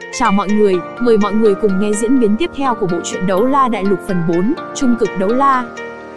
Chào mọi người, mời mọi người cùng nghe diễn biến tiếp theo của bộ truyện Đấu La Đại Lục phần 4, Trung cực đấu la.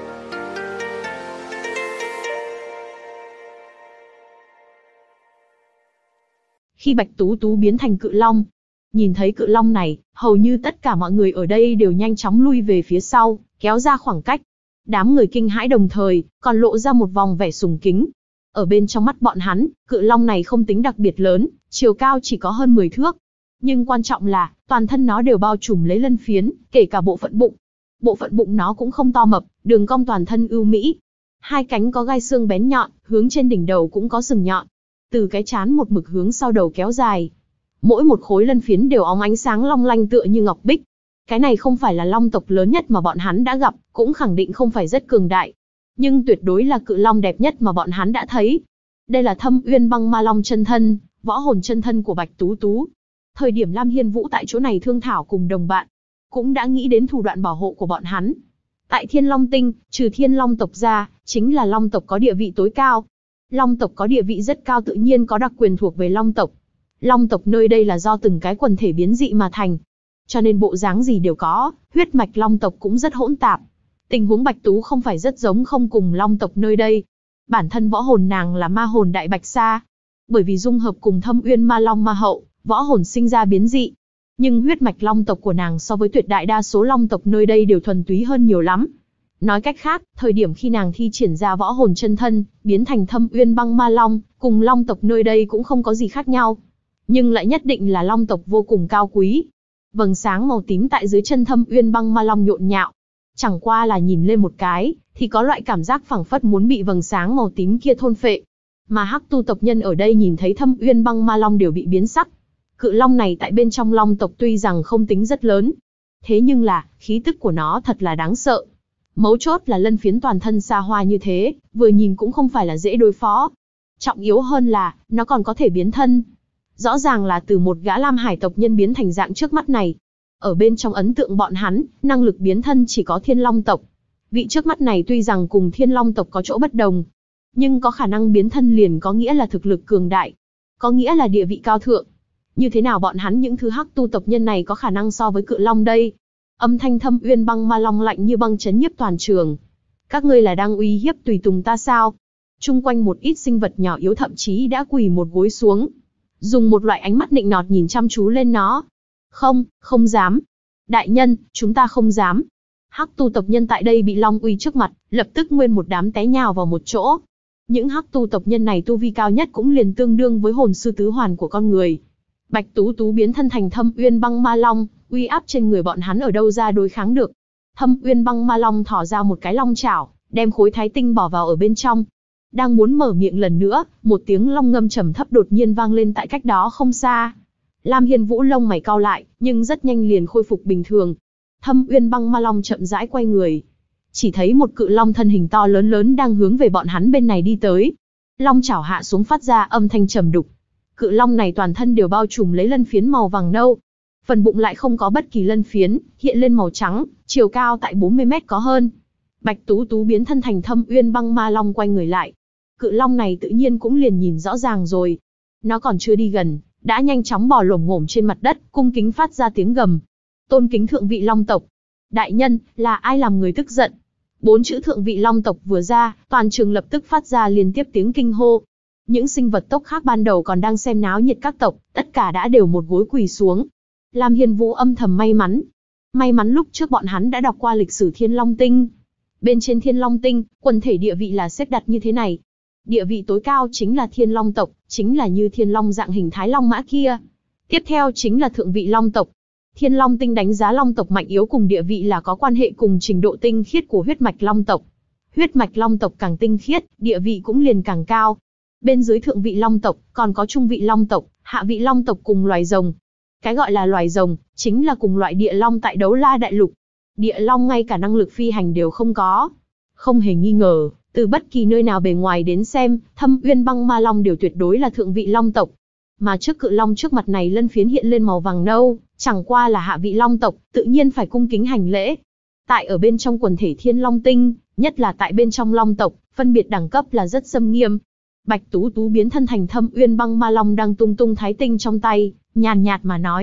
Khi Bạch Tú Tú biến thành cự long, nhìn thấy cự long này, hầu như tất cả mọi người ở đây đều nhanh chóng lui về phía sau, kéo ra khoảng cách. Đám người kinh hãi đồng thời, còn lộ ra một vòng vẻ sùng kính. Ở bên trong mắt bọn hắn, cự long này không tính đặc biệt lớn, chiều cao chỉ có hơn 10 thước. Nhưng quan trọng là, toàn thân nó đều bao trùm lấy lân phiến, kể cả bộ phận bụng. Bộ phận bụng nó cũng không to mập, đường cong toàn thân ưu mỹ. Hai cánh có gai xương bén nhọn, hướng trên đỉnh đầu cũng có sừng nhọn. Từ cái trán một mực hướng sau đầu kéo dài. Mỗi một khối lân phiến đều óng ánh sáng long lanh tựa như ngọc bích. Cái này không phải là long tộc lớn nhất mà bọn hắn đã gặp, cũng khẳng định không phải rất cường đại. Nhưng tuyệt đối là cự long đẹp nhất mà bọn hắn đã thấy. Đây là Thâm Uyên Băng Ma Long chân thân, võ hồn chân thân của Bạch Tú Tú. Thời điểm Lam Hiên Vũ tại chỗ này thương thảo cùng đồng bạn, cũng đã nghĩ đến thủ đoạn bảo hộ của bọn hắn. Tại Thiên Long Tinh, trừ Thiên Long tộc ra, chính là Long tộc có địa vị tối cao. Long tộc có địa vị rất cao tự nhiên có đặc quyền thuộc về Long tộc. Long tộc nơi đây là do từng cái quần thể biến dị mà thành. Cho nên bộ dáng gì đều có, huyết mạch Long tộc cũng rất hỗn tạp. Tình huống Bạch Tú không phải rất giống không cùng Long tộc nơi đây. Bản thân võ hồn nàng là ma hồn Đại Bạch Sa. Bởi vì dung hợp cùng Thâm Uyên Ma Long Ma Hậu, võ hồn sinh ra biến dị. Nhưng huyết mạch Long tộc của nàng so với tuyệt đại đa số Long tộc nơi đây đều thuần túy hơn nhiều lắm. Nói cách khác, thời điểm khi nàng thi triển ra võ hồn chân thân, biến thành Thâm Uyên Băng Ma Long, cùng Long tộc nơi đây cũng không có gì khác nhau. Nhưng lại nhất định là Long tộc vô cùng cao quý. Vầng sáng màu tím tại dưới chân Thâm Uyên Băng Ma Long nhộn nhạo. Chẳng qua là nhìn lên một cái, thì có loại cảm giác phảng phất muốn bị vầng sáng màu tím kia thôn phệ. Mà Hắc Tu tộc nhân ở đây nhìn thấy Thâm Uyên Băng Ma Long đều bị biến sắc. Cự long này tại bên trong Long tộc tuy rằng không tính rất lớn, thế nhưng là, khí tức của nó thật là đáng sợ. Mấu chốt là lân phiến toàn thân xa hoa như thế, vừa nhìn cũng không phải là dễ đối phó. Trọng yếu hơn là, nó còn có thể biến thân. Rõ ràng là từ một gã Lam Hải tộc nhân biến thành dạng trước mắt này. Ở bên trong ấn tượng bọn hắn, năng lực biến thân chỉ có Thiên Long tộc. Vị trước mắt này tuy rằng cùng Thiên Long tộc có chỗ bất đồng, nhưng có khả năng biến thân liền có nghĩa là thực lực cường đại, có nghĩa là địa vị cao thượng. Như thế nào bọn hắn những thứ Hắc Tu tộc nhân này có khả năng so với cự long đây? Âm thanh Thâm Uyên Băng Ma Long lạnh như băng chấn nhiếp toàn trường. Các ngươi là đang uy hiếp tùy tùng ta sao? Chung quanh một ít sinh vật nhỏ yếu thậm chí đã quỳ một gối xuống, dùng một loại ánh mắt nịnh nọt nhìn chăm chú lên nó. Không, không dám. Đại nhân, chúng ta không dám. Hắc Tu tộc nhân tại đây bị long uy trước mặt, lập tức nguyên một đám té nhào vào một chỗ. Những Hắc Tu tộc nhân này tu vi cao nhất cũng liền tương đương với hồn sư tứ hoàn của con người. Bạch Tú Tú biến thân thành Thâm Uyên Băng Ma Long, uy áp trên người bọn hắn ở đâu ra đối kháng được. Thâm Uyên Băng Ma Long thỏ ra một cái long chảo, đem khối thái tinh bỏ vào ở bên trong. Đang muốn mở miệng lần nữa, một tiếng long ngâm trầm thấp đột nhiên vang lên tại cách đó không xa. Lam Hiên Vũ lông mày cau lại, nhưng rất nhanh liền khôi phục bình thường. Thâm Uyên Băng Ma Long chậm rãi quay người. Chỉ thấy một cự long thân hình to lớn lớn đang hướng về bọn hắn bên này đi tới. Long chảo hạ xuống phát ra âm thanh trầm đục. Cự long này toàn thân đều bao trùm lấy lân phiến màu vàng nâu. Phần bụng lại không có bất kỳ lân phiến, hiện lên màu trắng, chiều cao tại 40 mét có hơn. Bạch Tú Tú biến thân thành Thâm Uyên Băng Ma Long quay người lại. Cự long này tự nhiên cũng liền nhìn rõ ràng rồi. Nó còn chưa đi gần, đã nhanh chóng bò lổm ngổm trên mặt đất, cung kính phát ra tiếng gầm. Tôn kính thượng vị Long tộc. Đại nhân, là ai làm người tức giận? 4 chữ thượng vị Long tộc vừa ra, toàn trường lập tức phát ra liên tiếp tiếng kinh hô. Những sinh vật tộc khác ban đầu còn đang xem náo nhiệt các tộc, tất cả đã đều một gối quỳ xuống. Lam Hiên Vũ âm thầm may mắn. May mắn lúc trước bọn hắn đã đọc qua lịch sử Thiên Long Tinh. Bên trên Thiên Long Tinh, quần thể địa vị là xếp đặt như thế này. Địa vị tối cao chính là Thiên Long tộc, chính là như Thiên Long dạng hình thái long mã kia. Tiếp theo chính là thượng vị Long tộc. Thiên Long Tinh đánh giá Long tộc mạnh yếu cùng địa vị là có quan hệ cùng trình độ tinh khiết của huyết mạch Long tộc. Huyết mạch Long tộc càng tinh khiết, địa vị cũng liền càng cao. Bên dưới thượng vị Long tộc, còn có trung vị Long tộc, hạ vị Long tộc cùng loài rồng. Cái gọi là loài rồng, chính là cùng loại địa long tại Đấu La Đại Lục. Địa long ngay cả năng lực phi hành đều không có. Không hề nghi ngờ, từ bất kỳ nơi nào bề ngoài đến xem, Thâm Uyên Băng Ma Long đều tuyệt đối là thượng vị Long tộc. Mà trước cự long trước mặt này lân phiến hiện lên màu vàng nâu, chẳng qua là hạ vị Long tộc, tự nhiên phải cung kính hành lễ. Tại ở bên trong quần thể Thiên Long Tinh, nhất là tại bên trong Long tộc, phân biệt đẳng cấp là rất xâm nghiêm. Bạch Tú Tú biến thân thành Thâm Uyên Băng Ma Long đang tung tung thái tinh trong tay, nhàn nhạt mà nói.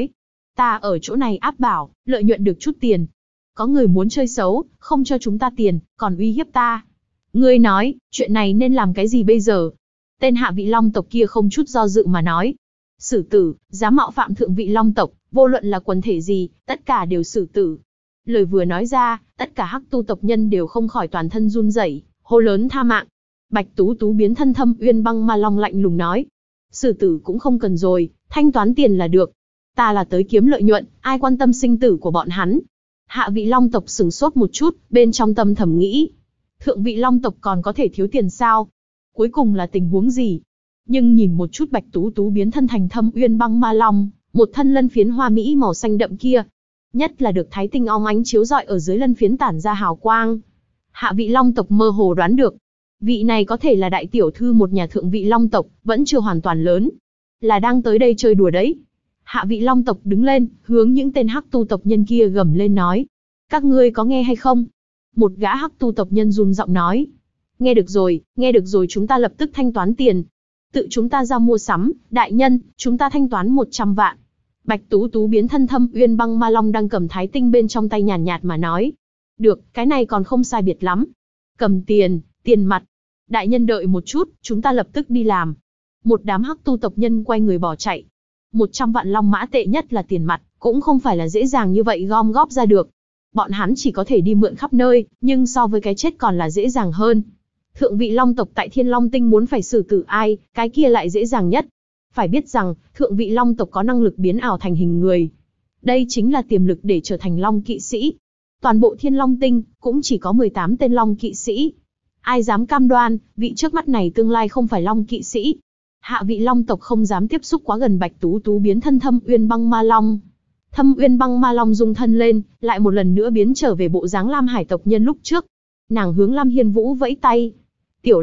Ta ở chỗ này áp bảo, lợi nhuận được chút tiền. Có người muốn chơi xấu, không cho chúng ta tiền, còn uy hiếp ta. Ngươi nói, chuyện này nên làm cái gì bây giờ? Tên hạ vị long tộc kia không chút do dự mà nói. Xử tử, dám mạo phạm thượng vị long tộc, vô luận là quần thể gì, tất cả đều xử tử. Lời vừa nói ra, tất cả hắc tu tộc nhân đều không khỏi toàn thân run rẩy, hô lớn tha mạng. Bạch Tú Tú biến thân Thâm Uyên Băng Ma Long lạnh lùng nói. Xử tử cũng không cần rồi, thanh toán tiền là được. Ta là tới kiếm lợi nhuận, ai quan tâm sinh tử của bọn hắn. Hạ vị long tộc sửng sốt một chút, bên trong tâm thầm nghĩ. Thượng vị long tộc còn có thể thiếu tiền sao? Cuối cùng là tình huống gì? Nhưng nhìn một chút Bạch Tú Tú biến thân thành Thâm Uyên Băng Ma Long, một thân lân phiến hoa mỹ màu xanh đậm kia. Nhất là được thái tinh óng ánh chiếu rọi ở dưới lân phiến tản ra hào quang. Hạ vị long tộc mơ hồ đoán được. Vị này có thể là đại tiểu thư một nhà thượng vị long tộc, vẫn chưa hoàn toàn lớn. Là đang tới đây chơi đùa đấy. Hạ vị long tộc đứng lên, hướng những tên hắc tu tộc nhân kia gầm lên nói. Các ngươi có nghe hay không? Một gã hắc tu tộc nhân run giọng nói. Nghe được rồi chúng ta lập tức thanh toán tiền. Tự chúng ta ra mua sắm, đại nhân, chúng ta thanh toán 100 vạn. Bạch Tú Tú biến thân Thâm Uyên Băng Ma Long đang cầm thái tinh bên trong tay nhàn nhạt mà nói. Được, cái này còn không sai biệt lắm. Cầm tiền, tiền mặt. Đại nhân đợi một chút, chúng ta lập tức đi làm. Một đám hắc tu tộc nhân quay người bỏ chạy. 100 vạn long mã tệ nhất là tiền mặt, cũng không phải là dễ dàng như vậy gom góp ra được. Bọn hắn chỉ có thể đi mượn khắp nơi, nhưng so với cái chết còn là dễ dàng hơn. Thượng vị long tộc tại Thiên Long Tinh muốn phải xử tử ai, cái kia lại dễ dàng nhất. Phải biết rằng, thượng vị long tộc có năng lực biến ảo thành hình người. Đây chính là tiềm lực để trở thành long kỵ sĩ. Toàn bộ Thiên Long Tinh, cũng chỉ có 18 tên long kỵ sĩ. Ai dám cam đoan, vị trước mắt này tương lai không phải long kỵ sĩ. Hạ vị long tộc không dám tiếp xúc quá gần Bạch Tú Tú biến thân Thâm Uyên Băng Ma Long. Thâm Uyên Băng Ma Long rung thân lên, lại một lần nữa biến trở về bộ dáng Lam Hải tộc nhân lúc trước. Nàng hướng Lam Hiên Vũ vẫy tay. Tiểu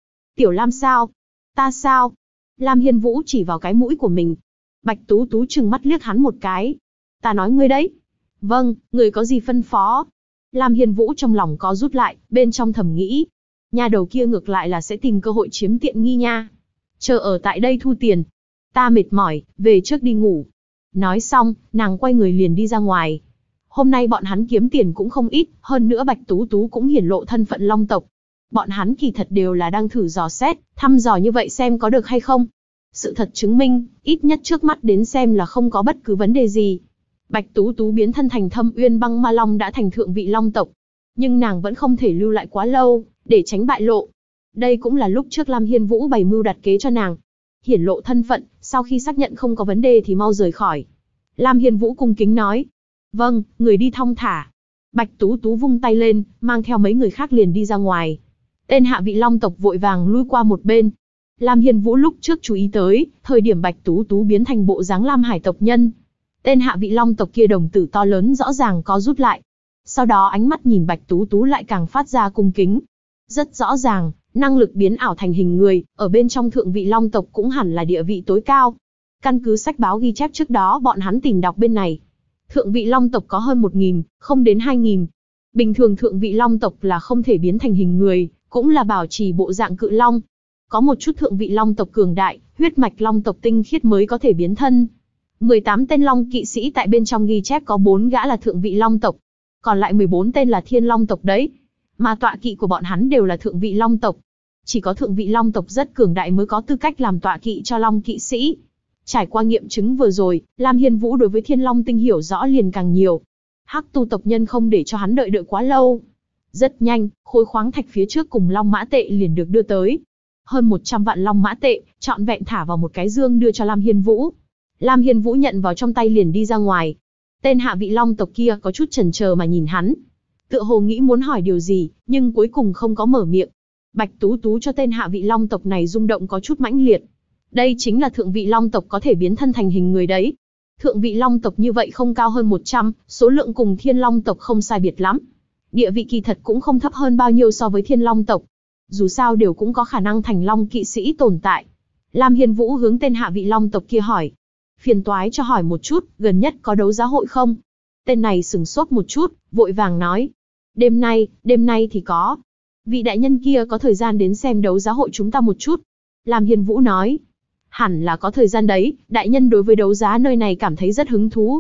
Lam sao? Ta sao? Lam Hiên Vũ chỉ vào cái mũi của mình. Bạch Tú Tú trừng mắt liếc hắn một cái. Ta nói ngươi đấy. Vâng, người có gì phân phó? Lam Hiên Vũ trong lòng có rút lại, bên trong thầm nghĩ. Nhà đầu kia ngược lại là sẽ tìm cơ hội chiếm tiện nghi nha. Chờ ở tại đây thu tiền. Ta mệt mỏi, về trước đi ngủ. Nói xong, nàng quay người liền đi ra ngoài. Hôm nay bọn hắn kiếm tiền cũng không ít, hơn nữa Bạch Tú Tú cũng hiển lộ thân phận long tộc. Bọn hắn kỳ thật đều là đang thử dò xét, thăm dò như vậy xem có được hay không. Sự thật chứng minh, ít nhất trước mắt đến xem là không có bất cứ vấn đề gì. Bạch Tú Tú biến thân thành Thâm Uyên Băng Ma Long đã thành thượng vị long tộc. Nhưng nàng vẫn không thể lưu lại quá lâu, để tránh bại lộ. Đây cũng là lúc trước Lam Hiên Vũ bày mưu đặt kế cho nàng. Hiển lộ thân phận, sau khi xác nhận không có vấn đề thì mau rời khỏi. Lam Hiên Vũ cung kính nói. Vâng, người đi thong thả. Bạch Tú Tú vung tay lên, mang theo mấy người khác liền đi ra ngoài. Tên hạ vị long tộc vội vàng lui qua một bên. Lam Hiên Vũ lúc trước chú ý tới, thời điểm Bạch Tú Tú biến thành bộ dáng Lam Hải tộc nhân. Tên hạ vị long tộc kia đồng tử to lớn rõ ràng có rút lại. Sau đó ánh mắt nhìn Bạch Tú Tú lại càng phát ra cung kính. Rất rõ ràng, năng lực biến ảo thành hình người, ở bên trong thượng vị long tộc cũng hẳn là địa vị tối cao. Căn cứ sách báo ghi chép trước đó bọn hắn tìm đọc bên này. Thượng vị long tộc có hơn 1.000, không đến 2.000. Bình thường thượng vị long tộc là không thể biến thành hình người, cũng là bảo trì bộ dạng cự long. Có một chút thượng vị long tộc cường đại, huyết mạch long tộc tinh khiết mới có thể biến thân. 18 tên long kỵ sĩ tại bên trong ghi chép có 4 gã là thượng vị long tộc. Còn lại 14 tên là thiên long tộc đấy. Mà tọa kỵ của bọn hắn đều là thượng vị long tộc. Chỉ có thượng vị long tộc rất cường đại mới có tư cách làm tọa kỵ cho long kỵ sĩ. Trải qua nghiệm chứng vừa rồi, Lam Hiên Vũ đối với Thiên Long Tinh hiểu rõ liền càng nhiều. Hắc tu tộc nhân không để cho hắn đợi quá lâu. Rất nhanh, khối khoáng thạch phía trước cùng long mã tệ liền được đưa tới. Hơn 100 vạn long mã tệ, trọn vẹn thả vào một cái dương đưa cho Lam Hiên Vũ. Lam Hiên Vũ nhận vào trong tay liền đi ra ngoài. Tên hạ vị long tộc kia có chút chần chờ mà nhìn hắn. Tựa hồ nghĩ muốn hỏi điều gì, nhưng cuối cùng không có mở miệng. Bạch Tú Tú cho tên hạ vị long tộc này rung động có chút mãnh liệt. Đây chính là thượng vị long tộc có thể biến thân thành hình người đấy. Thượng vị long tộc như vậy không cao hơn 100, số lượng cùng thiên long tộc không sai biệt lắm. Địa vị kỳ thật cũng không thấp hơn bao nhiêu so với thiên long tộc. Dù sao đều cũng có khả năng thành long kỵ sĩ tồn tại. Lam Hiên Vũ hướng tên hạ vị long tộc kia hỏi. Phiền toái cho hỏi một chút, gần nhất có đấu giá hội không? Tên này sửng sốt một chút, vội vàng nói. Đêm nay thì có. Vị đại nhân kia có thời gian đến xem đấu giá hội chúng ta một chút. Lam Hiên Vũ nói. Hẳn là có thời gian đấy, đại nhân đối với đấu giá nơi này cảm thấy rất hứng thú.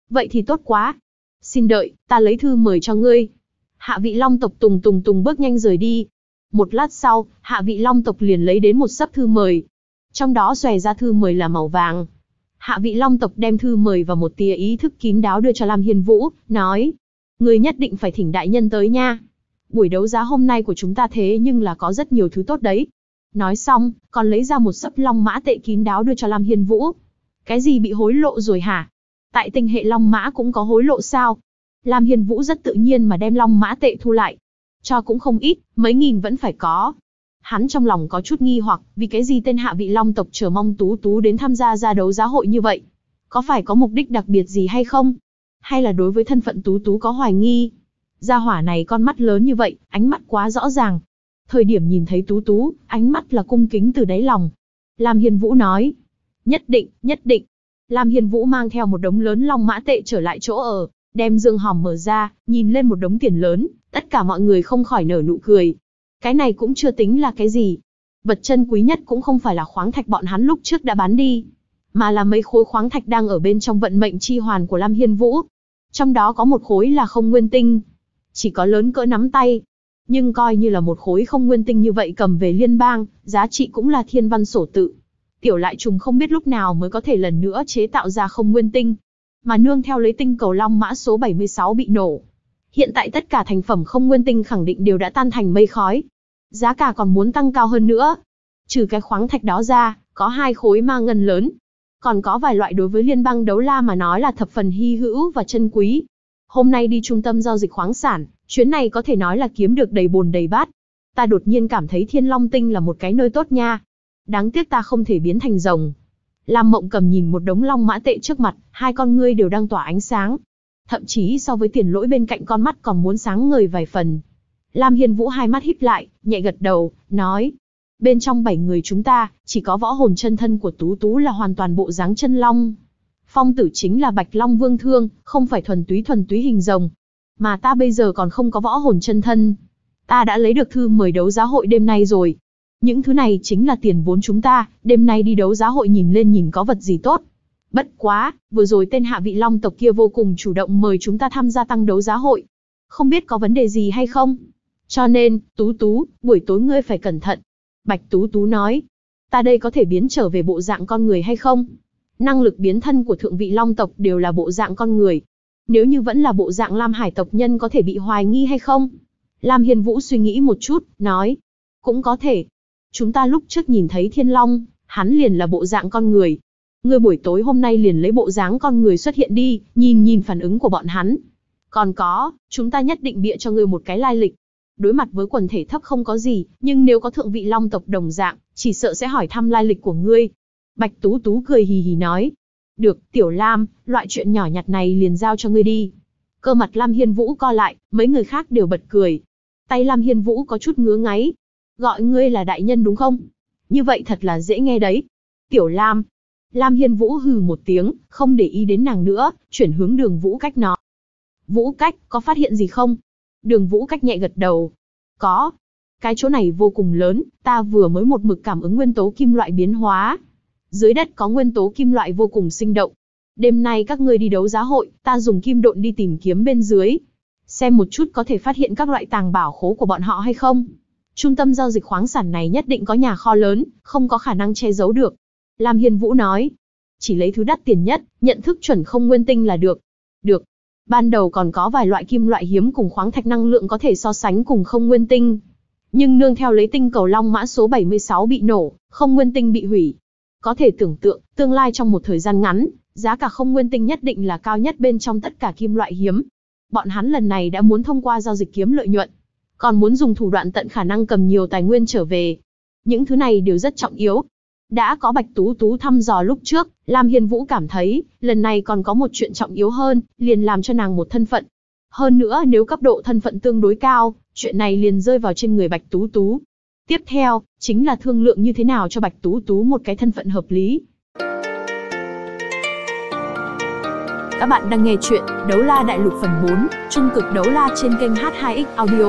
Vậy thì tốt quá. Xin đợi, ta lấy thư mời cho ngươi. Hạ vị Long tộc Tùng Tùng Tùng bước nhanh rời đi. Một lát sau, Hạ vị Long tộc liền lấy đến một xấp thư mời. Trong đó xòe ra thư mời là màu vàng. Hạ vị Long tộc đem thư mời và một tia ý thức kín đáo đưa cho Lam Hiên Vũ, nói: ngươi nhất định phải thỉnh đại nhân tới nha. Buổi đấu giá hôm nay của chúng ta thế nhưng là có rất nhiều thứ tốt đấy. Nói xong, còn lấy ra một xấp long mã tệ kín đáo đưa cho Lam Hiên Vũ. Cái gì bị hối lộ rồi hả? Tại tinh hệ long mã cũng có hối lộ sao? Lam Hiên Vũ rất tự nhiên mà đem long mã tệ thu lại. Cho cũng không ít, mấy nghìn vẫn phải có. Hắn trong lòng có chút nghi hoặc, vì cái gì tên Hạ vị Long tộc chờ mong Tú Tú đến tham gia ra đấu giá hội như vậy? Có phải có mục đích đặc biệt gì hay không? Hay là đối với thân phận Tú Tú có hoài nghi? Gia hỏa này con mắt lớn như vậy, ánh mắt quá rõ ràng. Thời điểm nhìn thấy Tú Tú, ánh mắt là cung kính từ đáy lòng. Lam Hiên Vũ nói: nhất định, nhất định. Lam Hiên Vũ mang theo một đống lớn long mã tệ trở lại chỗ ở, đem dương hòm mở ra, nhìn lên một đống tiền lớn, tất cả mọi người không khỏi nở nụ cười. Cái này cũng chưa tính là cái gì. Vật chân quý nhất cũng không phải là khoáng thạch bọn hắn lúc trước đã bán đi, mà là mấy khối khoáng thạch đang ở bên trong vận mệnh chi hoàn của Lam Hiên Vũ. Trong đó có một khối là không nguyên tinh, chỉ có lớn cỡ nắm tay. Nhưng coi như là một khối không nguyên tinh như vậy cầm về liên bang, giá trị cũng là thiên văn sổ tự. Tiểu Lại Trùng không biết lúc nào mới có thể lần nữa chế tạo ra không nguyên tinh, mà nương theo lấy tinh cầu long mã số 76 bị nổ. Hiện tại tất cả thành phẩm không nguyên tinh khẳng định đều đã tan thành mây khói. Giá cả còn muốn tăng cao hơn nữa. Trừ cái khoáng thạch đó ra, có 2 khối ma ngân lớn. Còn có vài loại đối với liên bang đấu la mà nói là thập phần hy hữu và chân quý. Hôm nay đi trung tâm giao dịch khoáng sản, chuyến này có thể nói là kiếm được đầy bồn đầy bát. Ta đột nhiên cảm thấy Thiên Long Tinh là một cái nơi tốt nha. Đáng tiếc ta không thể biến thành rồng. Lam Mộng Cầm nhìn một đống long mã tệ trước mặt, hai con ngươi đều đang tỏa ánh sáng. Thậm chí so với Tiền Lỗi bên cạnh con mắt còn muốn sáng ngời vài phần. Lam Hiên Vũ hai mắt híp lại, nhẹ gật đầu, nói: bên trong 7 người chúng ta, chỉ có võ hồn chân thân của Tú Tú là hoàn toàn bộ dáng chân long. Phong Tử chính là Bạch Long Vương Thương, không phải thuần túy hình rồng. Mà ta bây giờ còn không có võ hồn chân thân. Ta đã lấy được thư mời đấu giá hội đêm nay rồi. Những thứ này chính là tiền vốn chúng ta, đêm nay đi đấu giá hội nhìn lên nhìn có vật gì tốt. Bất quá, vừa rồi tên Hạ vị Long tộc kia vô cùng chủ động mời chúng ta tham gia tăng đấu giá hội. Không biết có vấn đề gì hay không? Cho nên, Tú Tú, buổi tối ngươi phải cẩn thận. Bạch Tú Tú nói: ta đây có thể biến trở về bộ dạng con người hay không? Năng lực biến thân của thượng vị Long tộc đều là bộ dạng con người. Nếu như vẫn là bộ dạng Lam Hải tộc nhân có thể bị hoài nghi hay không? Lam Hiên Vũ suy nghĩ một chút, nói: cũng có thể. Chúng ta lúc trước nhìn thấy Thiên Long, hắn liền là bộ dạng con người. Ngươi buổi tối hôm nay liền lấy bộ dáng con người xuất hiện đi, nhìn phản ứng của bọn hắn. Còn có, chúng ta nhất định bịa cho ngươi một cái lai lịch. Đối mặt với quần thể thấp không có gì, nhưng nếu có thượng vị Long tộc đồng dạng, chỉ sợ sẽ hỏi thăm lai lịch của ngươi. Bạch Tú Tú cười hì hì nói: được, Tiểu Lam, loại chuyện nhỏ nhặt này liền giao cho ngươi đi. Cơ mặt Lam Hiên Vũ co lại, mấy người khác đều bật cười. Tay Lam Hiên Vũ có chút ngứa ngáy. Gọi ngươi là đại nhân đúng không? Như vậy thật là dễ nghe đấy. Tiểu Lam. Lam Hiên Vũ hừ một tiếng, không để ý đến nàng nữa, chuyển hướng Đường Vũ Cách nói: Vũ Cách, có phát hiện gì không? Đường Vũ Cách nhẹ gật đầu. Có. Cái chỗ này vô cùng lớn, ta vừa mới một mực cảm ứng nguyên tố kim loại biến hóa. Dưới đất có nguyên tố kim loại vô cùng sinh động. Đêm nay các ngươi đi đấu giá hội, ta dùng kim độn đi tìm kiếm bên dưới. Xem một chút có thể phát hiện các loại tàng bảo khố của bọn họ hay không. Trung tâm giao dịch khoáng sản này nhất định có nhà kho lớn, không có khả năng che giấu được. Lam Hiên Vũ nói: chỉ lấy thứ đắt tiền nhất, nhận thức chuẩn không nguyên tinh là được. Được. Ban đầu còn có vài loại kim loại hiếm cùng khoáng thạch năng lượng có thể so sánh cùng không nguyên tinh. Nhưng nương theo lấy tinh cầu long mã số 76 bị nổ, không nguyên tinh bị hủy. Có thể tưởng tượng, tương lai trong một thời gian ngắn, giá cả không nguyên tinh nhất định là cao nhất bên trong tất cả kim loại hiếm. Bọn hắn lần này đã muốn thông qua giao dịch kiếm lợi nhuận, còn muốn dùng thủ đoạn tận khả năng cầm nhiều tài nguyên trở về. Những thứ này đều rất trọng yếu. Đã có Bạch Tú Tú thăm dò lúc trước, Lam Hiên Vũ cảm thấy, lần này còn có một chuyện trọng yếu hơn, liền làm cho nàng một thân phận. Hơn nữa nếu cấp độ thân phận tương đối cao, chuyện này liền rơi vào trên người Bạch Tú Tú. Tiếp theo, chính là thương lượng như thế nào cho Bạch Tú Tú một cái thân phận hợp lý. Các bạn đang nghe chuyện Đấu La Đại Lục phần 4, Trung cực đấu la trên kênh H2X Audio.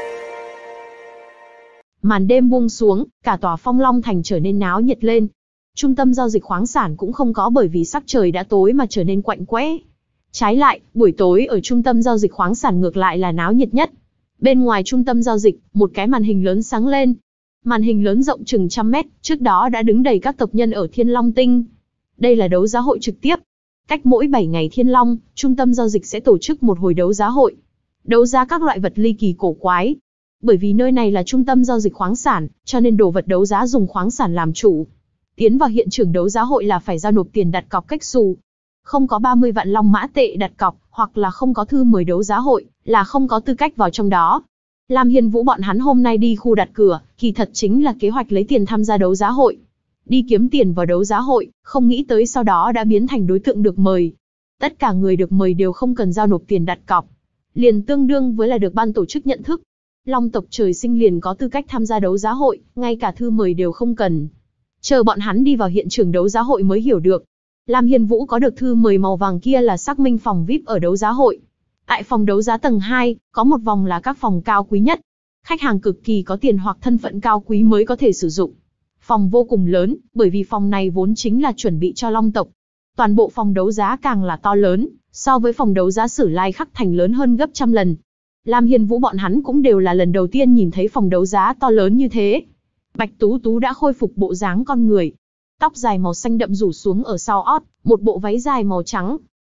Màn đêm buông xuống, cả tòa Phong Long Thành trở nên náo nhiệt lên. Trung tâm giao dịch khoáng sản cũng không có bởi vì sắc trời đã tối mà trở nên quạnh quẽ. Trái lại, buổi tối ở trung tâm giao dịch khoáng sản ngược lại là náo nhiệt nhất. Bên ngoài trung tâm giao dịch, một cái màn hình lớn sáng lên. Màn hình lớn rộng chừng 100 mét, trước đó đã đứng đầy các tộc nhân ở Thiên Long Tinh. Đây là đấu giá hội trực tiếp. Cách mỗi 7 ngày Thiên Long, trung tâm giao dịch sẽ tổ chức một hồi đấu giá hội. Đấu giá các loại vật ly kỳ cổ quái. Bởi vì nơi này là trung tâm giao dịch khoáng sản, cho nên đồ vật đấu giá dùng khoáng sản làm chủ. Tiến vào hiện trường đấu giá hội là phải giao nộp tiền đặt cọc cách xù. Không có 30 vạn long mã tệ đặt cọc, hoặc là không có thư mời đấu giá hội, là không có tư cách vào trong đó. Lam Hiên Vũ bọn hắn hôm nay đi khu đặt cửa, kỳ thật chính là kế hoạch lấy tiền tham gia đấu giá hội. Đi kiếm tiền vào đấu giá hội, không nghĩ tới sau đó đã biến thành đối tượng được mời. Tất cả người được mời đều không cần giao nộp tiền đặt cọc. Liền tương đương với là được ban tổ chức nhận thức. Long tộc trời sinh liền có tư cách tham gia đấu giá hội, ngay cả thư mời đều không cần. Chờ bọn hắn đi vào hiện trường đấu giá hội mới hiểu được. Lam Hiên Vũ có được thư mời màu vàng kia là xác minh phòng VIP ở đấu giá hội. Tại phòng đấu giá tầng 2, có một vòng là các phòng cao quý nhất. Khách hàng cực kỳ có tiền hoặc thân phận cao quý mới có thể sử dụng. Phòng vô cùng lớn, bởi vì phòng này vốn chính là chuẩn bị cho Long tộc. Toàn bộ phòng đấu giá càng là to lớn, so với phòng đấu giá Sử Lai Khắc Thành lớn hơn gấp trăm lần. Lam Hiên Vũ bọn hắn cũng đều là lần đầu tiên nhìn thấy phòng đấu giá to lớn như thế. Bạch Tú Tú đã khôi phục bộ dáng con người. Tóc dài màu xanh đậm rủ xuống ở sau ót, một bộ váy dài màu trắng.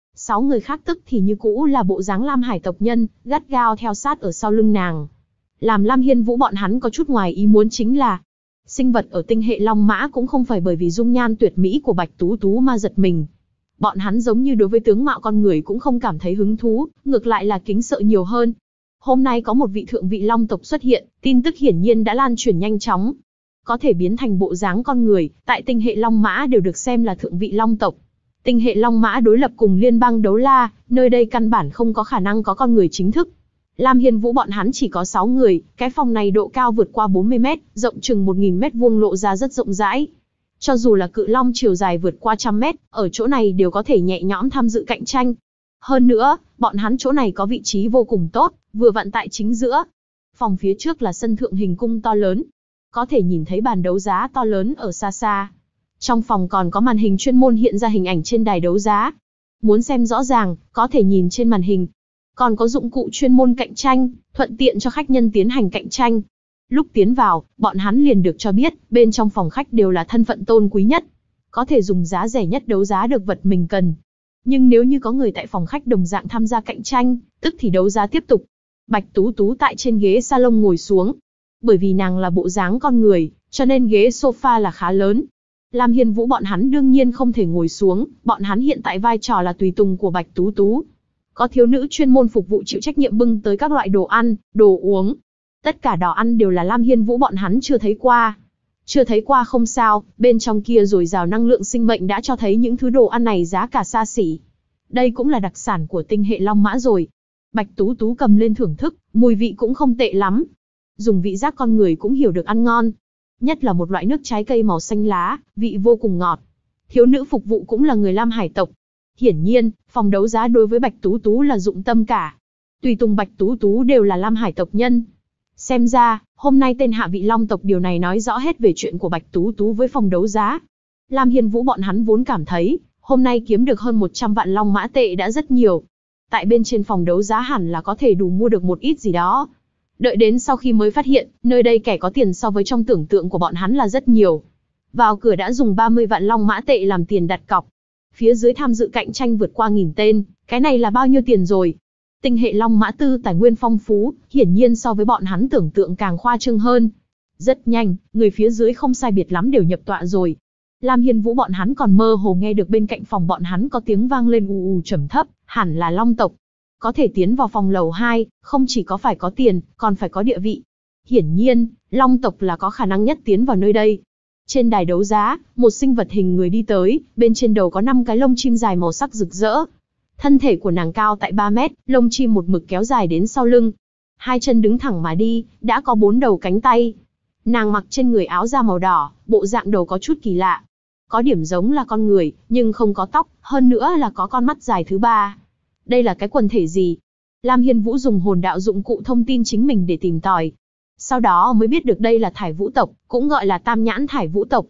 6 người khác tức thì như cũ là bộ dáng Lam Hải tộc nhân, gắt gao theo sát ở sau lưng nàng. Làm Lam Hiên Vũ bọn hắn có chút ngoài ý muốn chính là, sinh vật ở tinh hệ Long Mã cũng không phải bởi vì dung nhan tuyệt mỹ của Bạch Tú Tú mà giật mình. Bọn hắn giống như đối với tướng mạo con người cũng không cảm thấy hứng thú, ngược lại là kính sợ nhiều hơn. Hôm nay có một vị thượng vị Long tộc xuất hiện, tin tức hiển nhiên đã lan truyền nhanh chóng. Có thể biến thành bộ dáng con người, tại tinh hệ Long Mã đều được xem là thượng vị Long tộc. Tinh hệ Long Mã đối lập cùng liên bang Đấu La, nơi đây căn bản không có khả năng có con người chính thức. Lam Hiên Vũ bọn hắn chỉ có 6 người, cái phòng này độ cao vượt qua 40 mét, rộng chừng 1000 mét vuông lộ ra rất rộng rãi. Cho dù là cự long chiều dài vượt qua 100 mét, ở chỗ này đều có thể nhẹ nhõm tham dự cạnh tranh. Hơn nữa, bọn hắn chỗ này có vị trí vô cùng tốt, vừa vặn tại chính giữa. Phòng phía trước là sân thượng hình cung to lớn. Có thể nhìn thấy bàn đấu giá to lớn ở xa xa. Trong phòng còn có màn hình chuyên môn hiện ra hình ảnh trên đài đấu giá. Muốn xem rõ ràng, có thể nhìn trên màn hình. Còn có dụng cụ chuyên môn cạnh tranh, thuận tiện cho khách nhân tiến hành cạnh tranh. Lúc tiến vào, bọn hắn liền được cho biết, bên trong phòng khách đều là thân phận tôn quý nhất. Có thể dùng giá rẻ nhất đấu giá được vật mình cần. Nhưng nếu như có người tại phòng khách đồng dạng tham gia cạnh tranh, tức thì đấu giá tiếp tục. Bạch Tú Tú tại trên ghế salon ngồi xuống. Bởi vì nàng là bộ dáng con người, cho nên ghế sofa là khá lớn. Lam Hiên Vũ bọn hắn đương nhiên không thể ngồi xuống, bọn hắn hiện tại vai trò là tùy tùng của Bạch Tú Tú. Có thiếu nữ chuyên môn phục vụ chịu trách nhiệm bưng tới các loại đồ ăn, đồ uống. Tất cả đồ ăn đều là Lam Hiên Vũ bọn hắn chưa thấy qua. Chưa thấy qua không sao, bên trong kia dồi dào năng lượng sinh mệnh đã cho thấy những thứ đồ ăn này giá cả xa xỉ. Đây cũng là đặc sản của tinh hệ Long Mã rồi. Bạch Tú Tú cầm lên thưởng thức, mùi vị cũng không tệ lắm. Dùng vị giác con người cũng hiểu được ăn ngon. Nhất là một loại nước trái cây màu xanh lá, vị vô cùng ngọt. Thiếu nữ phục vụ cũng là người Lam Hải tộc. Hiển nhiên, phòng đấu giá đối với Bạch Tú Tú là dụng tâm cả. Tùy tùng Bạch Tú Tú đều là Lam Hải tộc nhân. Xem ra, hôm nay tên hạ vị Long tộc điều này nói rõ hết về chuyện của Bạch Tú Tú với phòng đấu giá. Lam Hiên Vũ bọn hắn vốn cảm thấy, hôm nay kiếm được hơn 100 vạn Long Mã tệ đã rất nhiều. Tại bên trên phòng đấu giá hẳn là có thể đủ mua được một ít gì đó. Đợi đến sau khi mới phát hiện, nơi đây kẻ có tiền so với trong tưởng tượng của bọn hắn là rất nhiều. Vào cửa đã dùng 30 vạn Long Mã tệ làm tiền đặt cọc. Phía dưới tham dự cạnh tranh vượt qua 1000 tên, cái này là bao nhiêu tiền rồi? Tinh hệ Long Mã tư tài nguyên phong phú, hiển nhiên so với bọn hắn tưởng tượng càng khoa trương hơn. Rất nhanh, người phía dưới không sai biệt lắm đều nhập tọa rồi. Lam Hiên Vũ bọn hắn còn mơ hồ nghe được bên cạnh phòng bọn hắn có tiếng vang lên ù ù trầm thấp, hẳn là Long tộc. Có thể tiến vào phòng lầu 2, không chỉ có phải có tiền, còn phải có địa vị. Hiển nhiên, Long tộc là có khả năng nhất tiến vào nơi đây. Trên đài đấu giá, một sinh vật hình người đi tới, bên trên đầu có 5 cái lông chim dài màu sắc rực rỡ. Thân thể của nàng cao tại 3 mét, lông chim một mực kéo dài đến sau lưng. 2 chân đứng thẳng mà đi, đã có 4 đầu cánh tay. Nàng mặc trên người áo da màu đỏ, bộ dạng đầu có chút kỳ lạ. Có điểm giống là con người, nhưng không có tóc, hơn nữa là có con mắt dài thứ 3. Đây là cái quần thể gì? Lam Hiên Vũ dùng hồn đạo dụng cụ thông tin chính mình để tìm tòi. Sau đó mới biết được đây là thải vũ tộc, cũng gọi là tam nhãn thải vũ tộc.